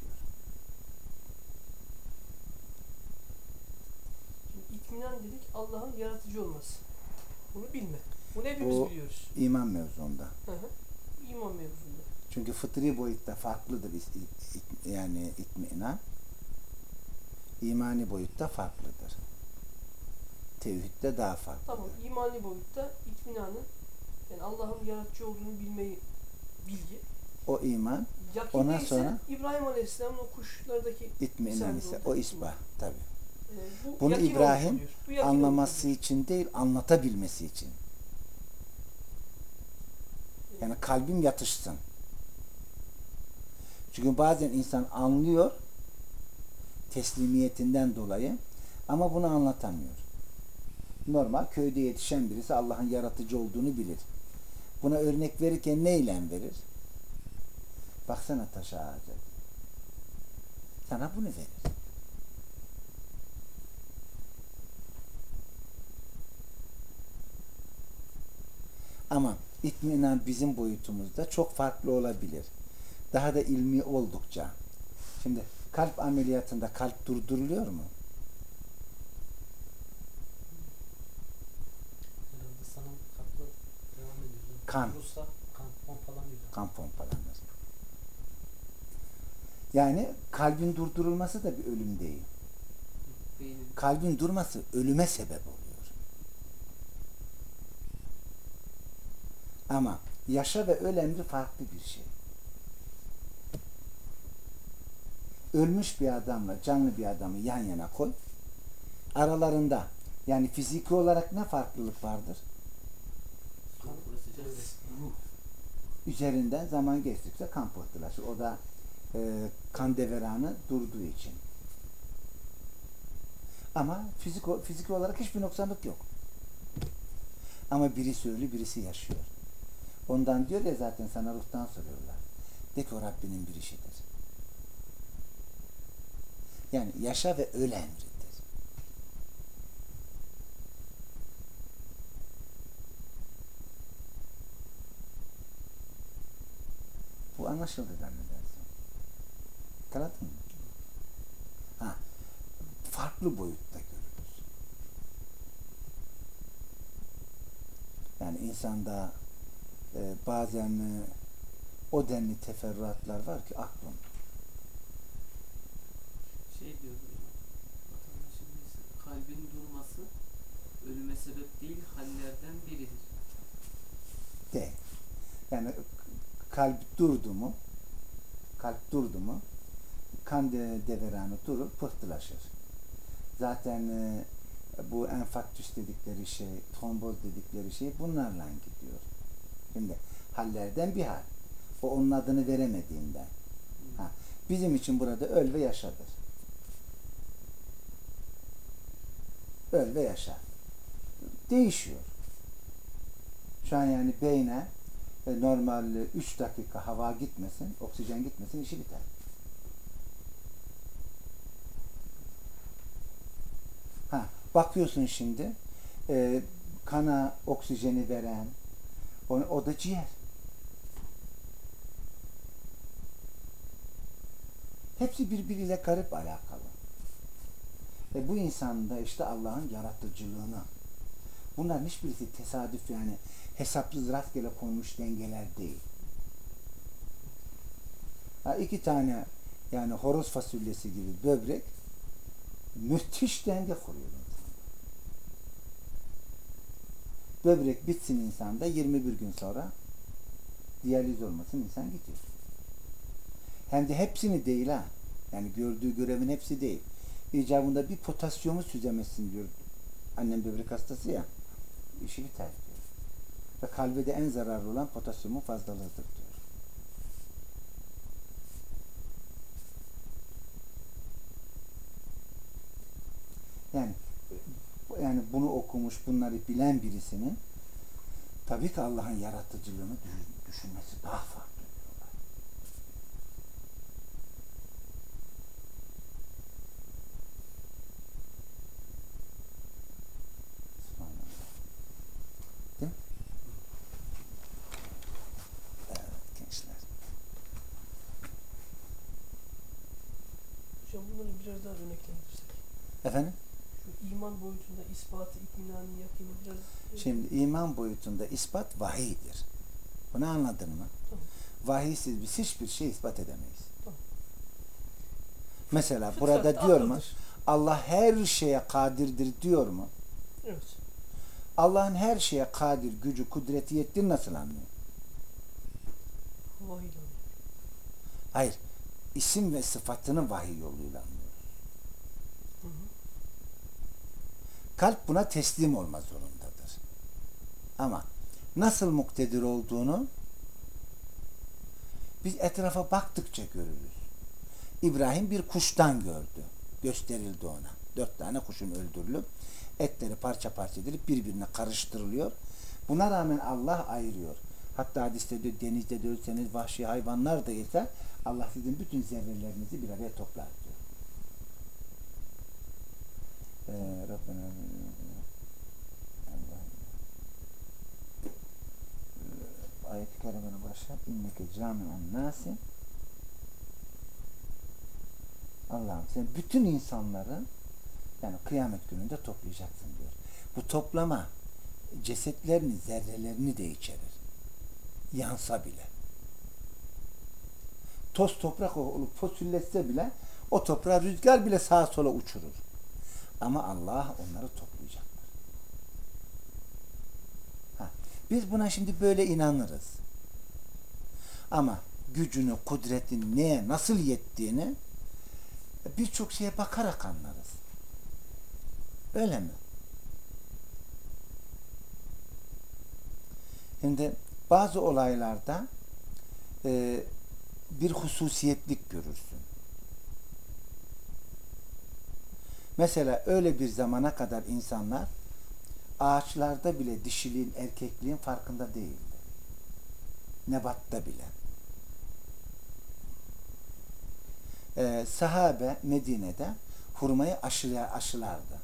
Şimdi itminan dedik Allah'ın yaratıcı olması. Bunu bilme. Bunu hepimiz Bu- biliyoruz. İman mevzuunda. Hı hı. İman mevzunda. Çünkü fıtri boyutta farklıdır is- it- it- yani itminan. İmani boyutta farklıdır. Tevhidde daha farklıdır. Tamam, imani boyutta itminanın, yani Allah'ın yaratıcı olduğunu bilmeyi, bilgi. O iman, Yakinde Ondan ise sonra- İbrahim Aleyhisselam'ın o kuşlardaki itminan Sen ise de o orada isbah tabi. e, bu Bunu yakin olmuş İbrahim oluyor. Bu yakin Anlaması olmuş için değil, anlatabilmesi için. oluyor. Yani kalbim yatışsın. Çünkü bazen insan anlıyor teslimiyetinden dolayı ama bunu anlatamıyor. Normal köyde yetişen birisi Allah'ın yaratıcı olduğunu bilir. Buna örnek verirken neyle verir? Baksana taşa ağaca. Sana bunu verir. Ama itminan bizim boyutumuzda çok farklı olabilir. Daha da ilmi oldukça. Şimdi kalp ameliyatında kalp durduruluyor mu? Herhalde sana kapla devam ediyor. Kan. Durursa kan pompalanıyor. Kan pompalanır. Yani kalbin durdurulması da bir ölüm değil. Beynin Kalbin durması ölüme sebep oluyor. Ama yaşa ve öl emri farklı bir şey. Ölmüş bir adamla canlı bir adamı yan yana koy. Aralarında yani fiziki olarak ne farklılık vardır? Kan burası böyle. ruh. Üzerinden zaman geçtikçe kan pıhtılaşır. O da e, kan deveranı durduğu için. Ama fizik, fiziki olarak hiçbir noksanlık yok. Ama birisi ölü, birisi yaşıyor. Ondan diyor ya zaten sana ruhtan soruyorlar. De ki o Rabbinin bir işidir. Yani yaşa ve öl emridir. Bu anlaşıldı zannedersin. Tanıdın mı? Ha, farklı boyutta görürüz. Yani insanda e, bazen e, o denli teferruatlar var ki aklım. Şey diyordu hocam. Vatandaşın birisi, kalbin durması ölüme sebep değil, hallerden biridir. Değil. Yani kalp durdu mu kalp durdu mu kan de, deveranı durur, pıhtılaşır. Zaten e, bu enfarktüs dedikleri şey, tromboz dedikleri şey bunlarla gidiyor. Şimdi hallerden bir hal. O onun adını veremediğinden. Ha, bizim için burada öl ve yaşadır. Öl ve yaşa. Değişiyor. Şu an yani beyne e, normal üç dakika hava gitmesin, oksijen gitmesin, işi biter. Ha, bakıyorsun şimdi e, kana oksijeni veren o, o da ciğer. Hepsi birbiriyle garip alakalı. E, bu insanda işte Allah'ın yaratıcılığını, bunların hiçbirisi tesadüf yani hesapsız rastgele konmuş dengeler değil. Ha, iki tane yani horoz fasulyesi gibi böbrek müthiş denge kuruyor insanda. Böbrek bitsin insanda yirmi bir gün sonra diyaliz olmasın insan gidiyor. Hem de hepsini değil ha. Yani gördüğü görevin hepsi değil. İcabında bir potasyumu süzemezsin diyor. Annem böbrek hastası ya. İşi biter diyor. Ve kalbe de en zararlı olan potasyumun fazlalığıdır diyor. Yani yani bunu okumuş, bunları bilen birisinin tabii ki Allah'ın yaratıcılığını düşünmesi daha farklı diyorlar. Subhanallah. Değil mi? Evet gençler. Hocam bunları biraz daha örneklendirirsek. Efendim? Şu iman boyutunda ispatı, itminanı, yakini biraz... Şimdi iman boyutunda ispat vahiydir. Bunu anladın mı? Tamam. vahiysiz biz hiçbir şey ispat edemeyiz. Tamam. Mesela Fıtrat burada diyor mu? akıldır. Allah her şeye kadirdir diyor mu? Evet. Allah'ın her şeye kadir, gücü, kudreti yettiğini nasıl anlıyor? Vahiy ile. Hayır. İsim ve sıfatını vahiy yoluyla anlıyoruz. Hı hı. Kalp buna teslim olma zorundadır. Ama nasıl muktedir olduğunu biz etrafa baktıkça görürüz. İbrahim bir kuştan gördü. Gösterildi ona. Dört tane kuşun öldürülüp etleri parça parça edilip birbirine karıştırılıyor. Buna rağmen Allah ayırıyor. Hatta hadiste diyor, denizde de ölseniz, vahşi hayvanlar da yese Allah sizin bütün zerrelerinizi bir araya toplar diyor. Ee, Rabbena Allah. Ee, ayet-i kerimenin başa inneke cami'un nasi, Allah'ım sen bütün insanları yani kıyamet gününde toplayacaksın diyor. Bu toplama cesetlerini, zerrelerini de içerir. Yansa bile. Toz toprak olup fosilletse bile o toprağı rüzgar bile sağa sola uçurur. Ama Allah onları toplayacaktır. Ha, biz buna şimdi böyle inanırız. Ama gücünü, kudretini, neye, nasıl yettiğini birçok şeye bakarak anlarız. Öyle mi? Şimdi bazı olaylarda e, bir hususiyetlik görürsün. Mesela öyle bir zamana kadar insanlar ağaçlarda bile dişiliğin, erkekliğin farkında değildi. Nebatta bile. Ee, sahabe Medine'de hurmayı aşıya aşılardı.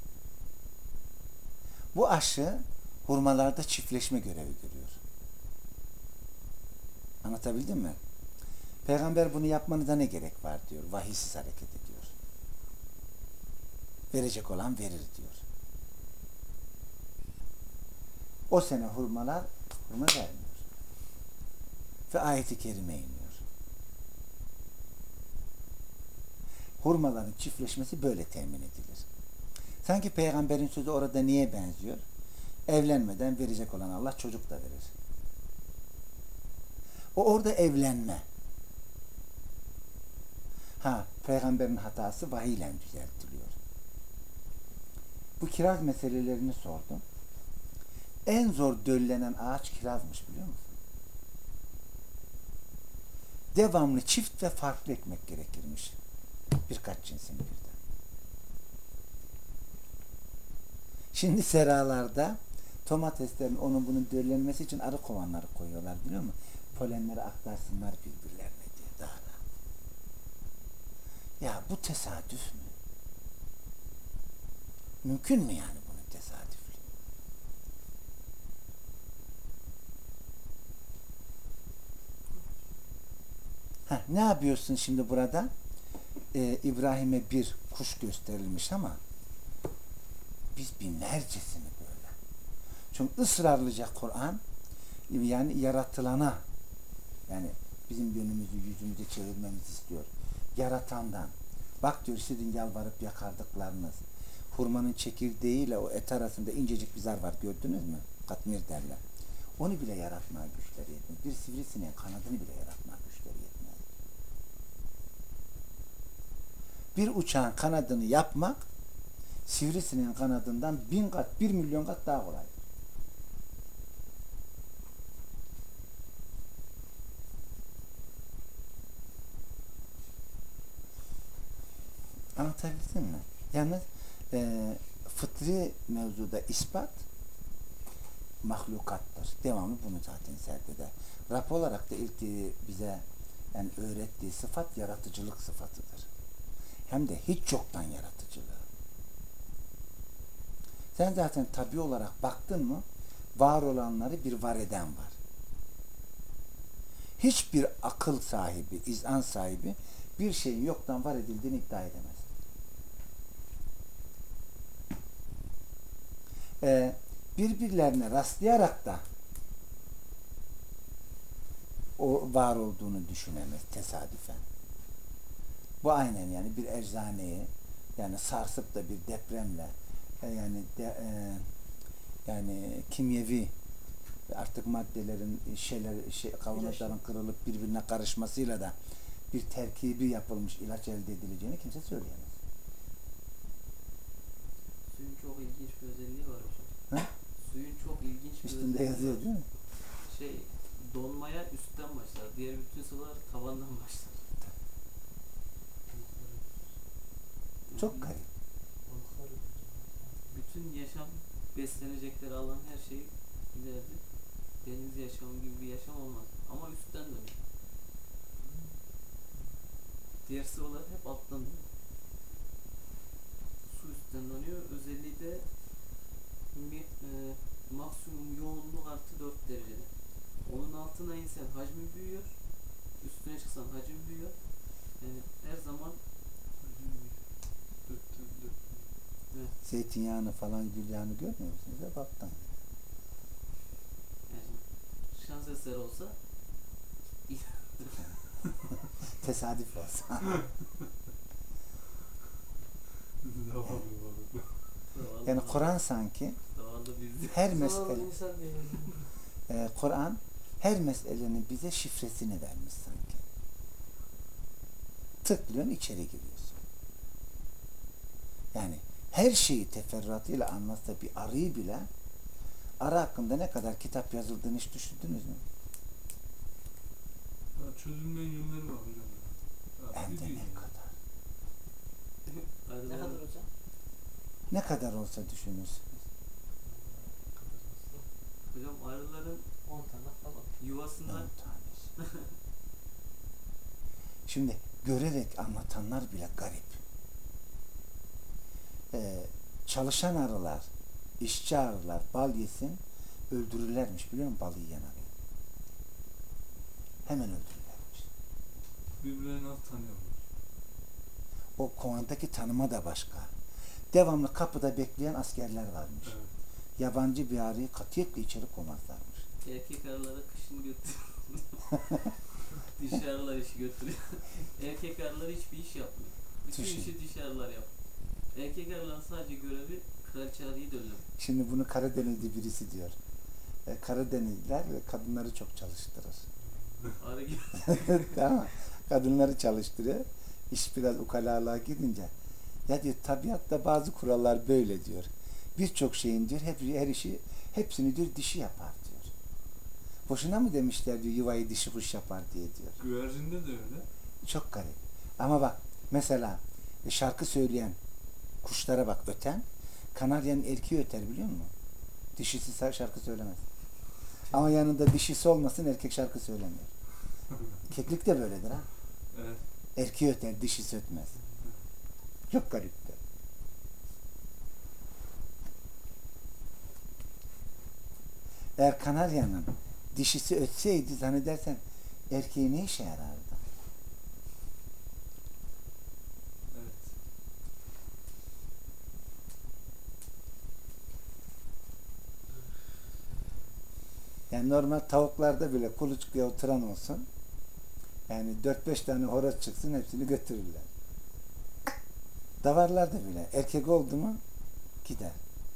Bu aşı hurmalarda çiftleşme görevi görüyor. Anlatabildim mi? Peygamber bunu yapmanıza ne gerek var diyor. Vahiysiz hareket ediyor. Verecek olan verir diyor. O sene hurmalar hurma vermiyor. Ve ayet-i kerime iniyor. Hurmaların çiftleşmesi böyle temin edilir. Sanki peygamberin sözü orada niye benziyor? Evlenmeden verecek olan Allah çocuk da verir. O orada evlenme. Ha, peygamberin hatası vahiyle düzeltiliyor. Bu kiraz meselelerini sordum. En zor döllenen ağaç kirazmış biliyor musun? Devamlı çift ve farklı ekmek gerekirmiş. Birkaç cinsin birden. Şimdi seralarda domateslerin onun bunun döllenmesi için arı kovanları koyuyorlar biliyor musun? Polenleri aktarsınlar birbirlerine diye daha rahat. Ya bu tesadüf mü? Mümkün mü yani bunun tesadüfü? Heh, ne yapıyorsun şimdi burada? Ee, İbrahim'e bir kuş gösterilmiş ama biz binlercesini böyle. Çünkü ısrarlıca Kur'an yani yaratılana yani bizim yönümüzü yüzümüzü çevirmemizi istiyor. Yaratandan. Bak diyor sizin yalvarıp yakardıklarınız. Hurmanın çekirdeğiyle o et arasında incecik bir zar var gördünüz mü? Katmir derler. Onu bile yaratmaya güçleri yetmez. Bir sivrisineğin kanadını bile yaratmaya güçleri yetmez. Bir uçağın kanadını yapmak sivrisineğin kanadından bin kat, bir milyon kat daha kolay. Anlatabildim mi? Yalnız e, fıtri mevzuda ispat mahlukattır. Devamlı bunu zaten serdeder. Rab olarak da ilk bize yani öğrettiği sıfat yaratıcılık sıfatıdır. Hem de hiç yoktan yaratıcılığı. Sen zaten tabi olarak baktın mı var olanları bir var eden var. Hiçbir akıl sahibi, izan sahibi bir şeyin yoktan var edildiğini iddia edemez. Ee, birbirlerine rastlayarak da o var olduğunu düşünemez tesadüfen. Bu aynen yani bir eczaneyi yani sarsıp da bir depremle e, yani de, e, yani kimyevi artık maddelerin şeyler şey, kavanozların kırılıp birbirine karışmasıyla da bir terkibi yapılmış ilaç elde edileceğini kimse söyleyemez. Suyun çok ilginç bir özelliği var hocam. Ha? Suyun çok ilginç bir Üstünde özelliği yazıyor var. değil mi? Şey, donmaya üstten başlar. Diğer bütün sular tavandan başlar. Çok garip. Bütün yaşam, beslenecekleri alan her şey ileride. Deniz yaşamı gibi bir yaşam olmaz. Ama üstten dönüyor. Diğer sıvılar hep alttan dönüyor. Su üstten dönüyor. Özelliği de mi, e, maksimum yoğunluk artı dört derecede. Onun altına insen hacmi büyüyor. Üstüne çıksan hacim büyüyor. Yani her zaman Döktüm, döktüm. Zeytinyağını falan gül yağını görmüyor musunuz? Hep alttan. yani şans eseri olsa Tesadüf olsa. Zavallı balık. Yani Kur'an sanki Zavallı biz. her Zavallı mesele insan değil. e, Kur'an her meselenin bize şifresini vermiş sanki. Tıklıyorsun içeri giriyorsun. Yani her şeyi teferruatıyla anlatsa bir arıyı bile arı hakkında ne kadar kitap yazıldığını hiç düşündünüz mü? Ya çözülmeyen yönleri var hocam. Ya, Hem bir de değil ne yani. kadar. Ne kadar hocam? Ne kadar olsa düşünürsünüz. Hocam arıların on tane falan. yuvasından On tanesi. Şimdi görerek anlatanlar bile garip. Ee, çalışan arılar, işçi arılar bal yesin öldürürlermiş biliyor musun balı yiyen arıyı? Hemen öldürürlermiş. Birbirlerini nasıl tanıyorlar? O kovandaki tanıma da başka. Devamlı kapıda bekleyen askerler varmış. Evet. Yabancı bir arıyı katiyetle içeri koymazlarmış. erkek arılara kışın götürüyor. Dişi arılar işi götürüyor. Erkek arılar hiçbir iş yapmıyor. Bütün Dişi. işi dişi arılar yapıyor. Erkek arıların sadece görevi kraliçe arıyı döllemek. Şimdi bunu Karadenizli birisi diyor. E, Karadenizliler kadınları çok çalıştırır. Arı gibi. Tamam mı? Kadınları çalıştırıyor. İş biraz ukalalığa gidince ya diyor tabiatta bazı kurallar böyle diyor. Birçok şeyin diyor hep her işi hepsini diyor dişi yapar diyor. Boşuna mı demişler diyor yuvayı dişi kuş yapar diye diyor. Güvercinde de öyle. Çok garip. Ama bak mesela e, şarkı söyleyen kuşlara bak öten kanaryanın erkeği öter biliyor musun? Dişisi şarkı söylemez. Ama yanında dişisi olmasın erkek şarkı söylemiyor. Keklik de böyledir ha. Evet. Erkeği öter, dişisi ötmez. Çok gariptir. Eğer kanaryanın dişisi ötseydi zannedersen erkeği ne işe yarardı? Evet. Yani normal tavuklarda bile kuluçkaya oturan olsun. Yani dört beş tane horoz çıksın hepsini götürürler. Davarlarda bile erkek oldu mu gider.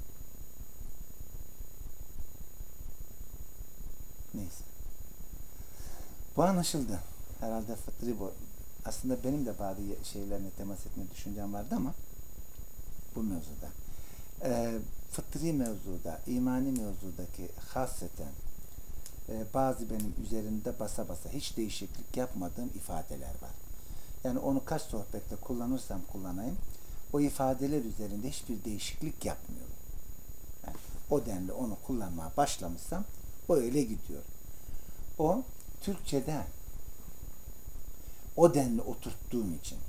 Neyse. Bu anlaşıldı. Herhalde fıtri bu. Aslında benim de bazı şeylerine temas etme düşüncem vardı ama bu mevzuda. Ee, fıtri mevzuda, imani mevzudaki hasreten e, bazı benim üzerinde basa basa hiç değişiklik yapmadığım ifadeler var. Yani onu kaç sohbette kullanırsam kullanayım o ifadeler üzerinde hiçbir değişiklik yapmıyorum. Yani o denli onu kullanmaya başlamışsam o öyle gidiyor. O Türkçe'de o denli oturttuğum için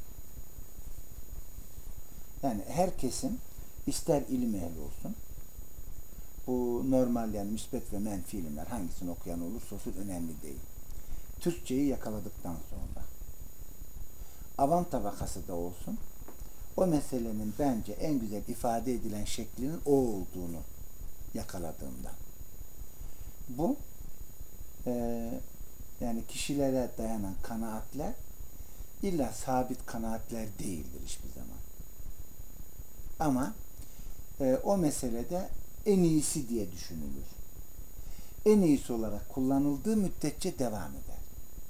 yani herkesin ister ilim ehli olsun bu normal yani müsbet ve menfi ilimler hangisini okuyan olursa olsun önemli değil. Türkçeyi yakaladıktan sonra avam tabakası da olsun o meselenin bence en güzel ifade edilen şeklinin o olduğunu yakaladığımda bu e, yani kişilere dayanan kanaatler illa sabit kanaatler değildir hiçbir zaman. Ama e, o meselede en iyisi diye düşünülür. En iyisi olarak kullanıldığı müddetçe devam eder.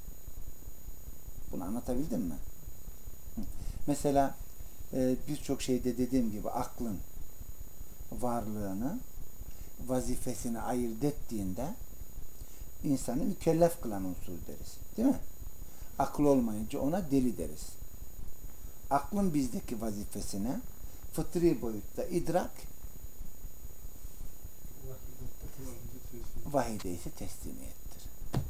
Bunu anlatabildim mi? Hı. Mesela e, birçok şeyde dediğim gibi aklın varlığını, vazifesini ayırt ettiğinde insanı mükellef kılan unsur deriz. Değil mi? Akıl olmayınca ona deli deriz. Aklın bizdeki vazifesine fıtri boyutta idrak, vahide ise teslimiyettir.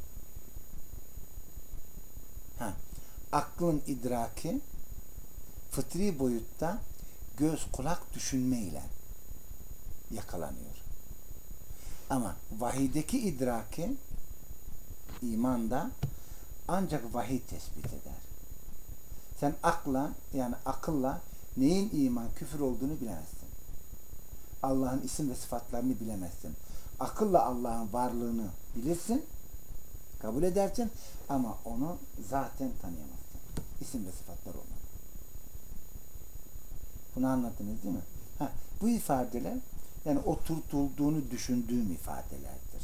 Ha, aklın idraki fıtri boyutta göz kulak düşünme ile yakalanıyor. Ama vahiydeki idraki imanda ancak vahiy tespit eder. Sen akla yani akılla neyin iman, küfür olduğunu bilemezsin. Allah'ın isim ve sıfatlarını bilemezsin. Akılla Allah'ın varlığını bilirsin, kabul edersin ama onu zaten tanıyamazsın. İsim ve sıfatlar olmalı. Bunu anladınız değil mi? Ha, bu ifadeler yani oturtulduğunu düşündüğüm ifadelerdir.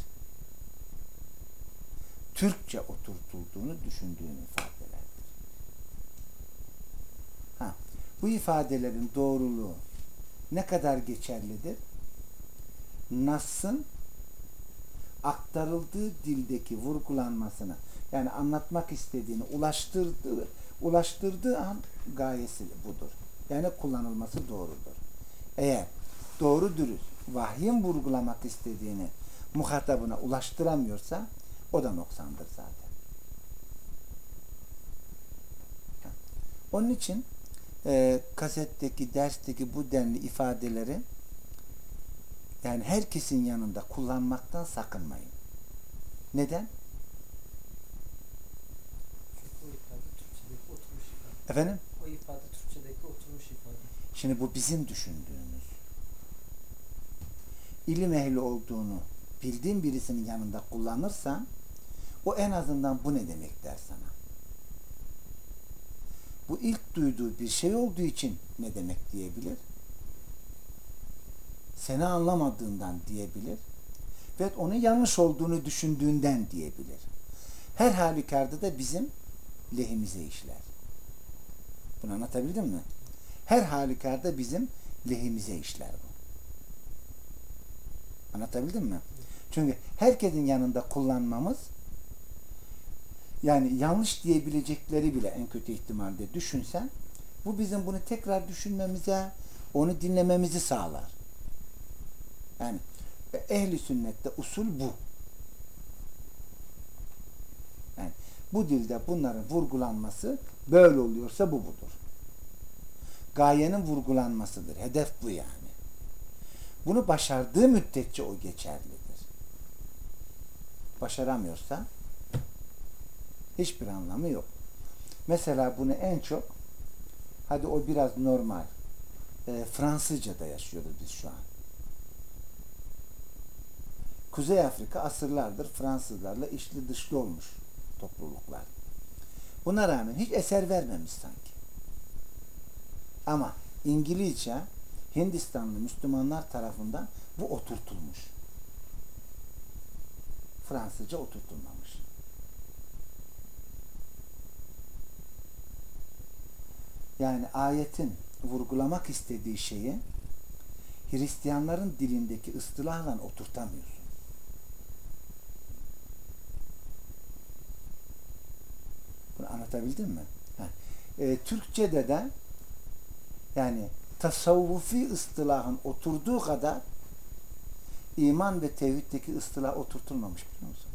Türkçe oturtulduğunu düşündüğüm ifadelerdir. Ha, bu ifadelerin doğruluğu ne kadar geçerlidir? Nas'ın aktarıldığı dildeki vurgulanmasını yani anlatmak istediğini ulaştırdığı ulaştırdığı an gayesi budur. Yani kullanılması doğrudur. Eğer doğru dürüst vahyin vurgulamak istediğini muhatabına ulaştıramıyorsa o da noksandır zaten. Onun için e, kasetteki, dersteki bu denli ifadeleri yani herkesin yanında kullanmaktan sakınmayın. Neden? Çünkü o ifade Türkçedeki oturmuş ifade. Efendim? O ifade Türkçedeki oturmuş ifade. Şimdi bu bizim düşündüğümüz. İlim ehli olduğunu bildiğin birisinin yanında kullanırsan o en azından bu ne demek der sana. Bu ilk duyduğu bir şey olduğu için ne demek diyebilir. Seni anlamadığından diyebilir. Ve onun yanlış olduğunu düşündüğünden diyebilir. Her halükarda da bizim lehimize işler. Bunu anlatabildim mi? Her halükarda bizim lehimize işler bu. Anlatabildim mi? Çünkü herkesin yanında kullanmamız yani yanlış diyebilecekleri bile en kötü ihtimalde düşünsen bu bizim bunu tekrar düşünmemize, onu dinlememizi sağlar. Yani ehli sünnette usul bu. Yani bu dilde bunların vurgulanması böyle oluyorsa bu budur. Gayenin vurgulanmasıdır. Hedef bu yani. Bunu başardığı müddetçe o geçerlidir. Başaramıyorsa hiçbir anlamı yok. Mesela bunu en çok hadi o biraz normal e, Fransızca'da yaşıyoruz biz şu an. Kuzey Afrika asırlardır Fransızlarla içli dışlı olmuş topluluklar. Buna rağmen hiç eser vermemiş sanki. Ama İngilizce Hindistanlı Müslümanlar tarafından bu oturtulmuş. Fransızca oturtulmamış. Yani ayetin vurgulamak istediği şeyi Hristiyanların dilindeki ıstılahla oturtamıyorsun. Bunu anlatabildim mi? E, Türkçe'de de yani tasavvufi ıstılahın oturduğu kadar iman ve tevhiddeki ıstılah oturtulmamış biliyor musun?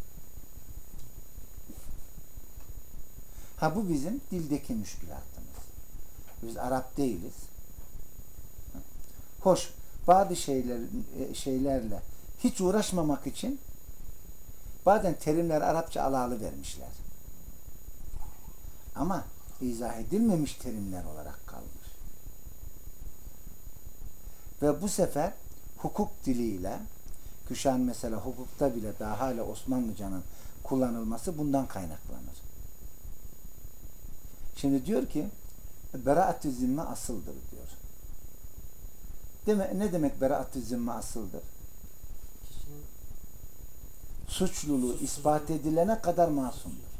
Ha bu bizim dildeki müşkülatımız. Biz Arap değiliz. Hoş, bazı şeyler, şeylerle hiç uğraşmamak için bazen terimler Arapça alalı vermişler. Ama izah edilmemiş terimler olarak kalmış. Ve bu sefer hukuk diliyle Küşan mesela hukukta bile daha hala Osmanlıcanın kullanılması bundan kaynaklanır. Şimdi diyor ki beraat-ü zimme asıldır diyor. Deme, ne demek beraat-ü zimme asıldır? Kişinin Suçluluğu Suçsuzluğu. ispat edilene kadar masumdur.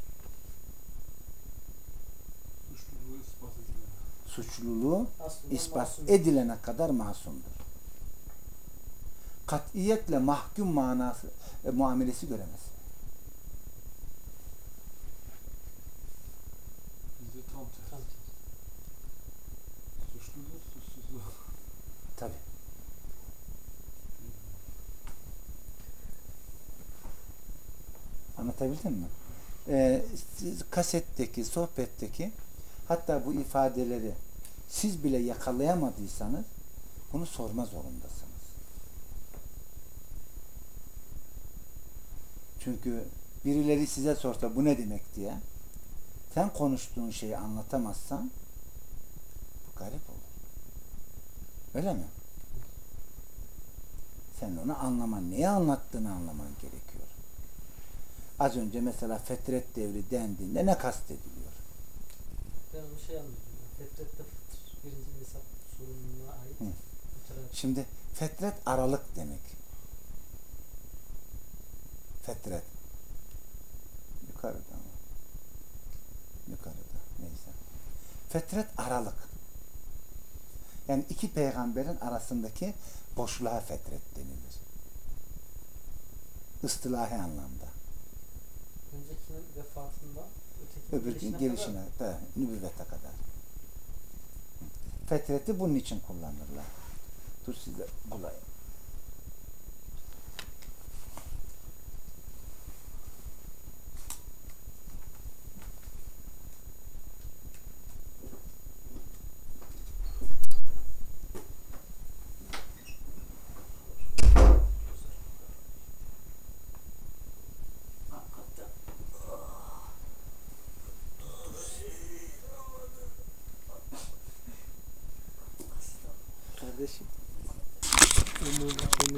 Suçluluğu ispat edilen. Suçluluğu aslında ispat masum. edilene kadar masumdur. Katiyetle mahkum manası e, muamelesi göremez. Bizde tam tersi. Tam tersi. Suçludur, suçsuzluğu. Tabi. Anlatabildim mi? Ee, siz kasetteki, sohbetteki hatta bu ifadeleri siz bile yakalayamadıysanız bunu sorma zorundasınız. Çünkü birileri size sorsa bu ne demek diye sen konuştuğun şeyi anlatamazsan bu garip olur. Öyle mi? Sen onu anlaman, neyi anlattığını anlaman gerekiyor. Az önce mesela fetret devri dendiğinde ne kastediliyor? Ben onu şey anladım. Fetrette fıtır. Birinci hesap sorununa ait. Hı. Müterat- Şimdi fetret aralık demek. Fetret. Yukarıda mı? Yukarıda. Neyse. Fetret aralık. Yani iki peygamberin arasındaki boşluğa fetret denilir. İstilahi anlamda. Öncekinin vefatından ötekinin Öbürkünün gelişine gelişine, da, nübüvvete kadar. Fetreti bunun için kullanırlar. Dur size bulayım. Hakikaten. Kardeşim. kadar.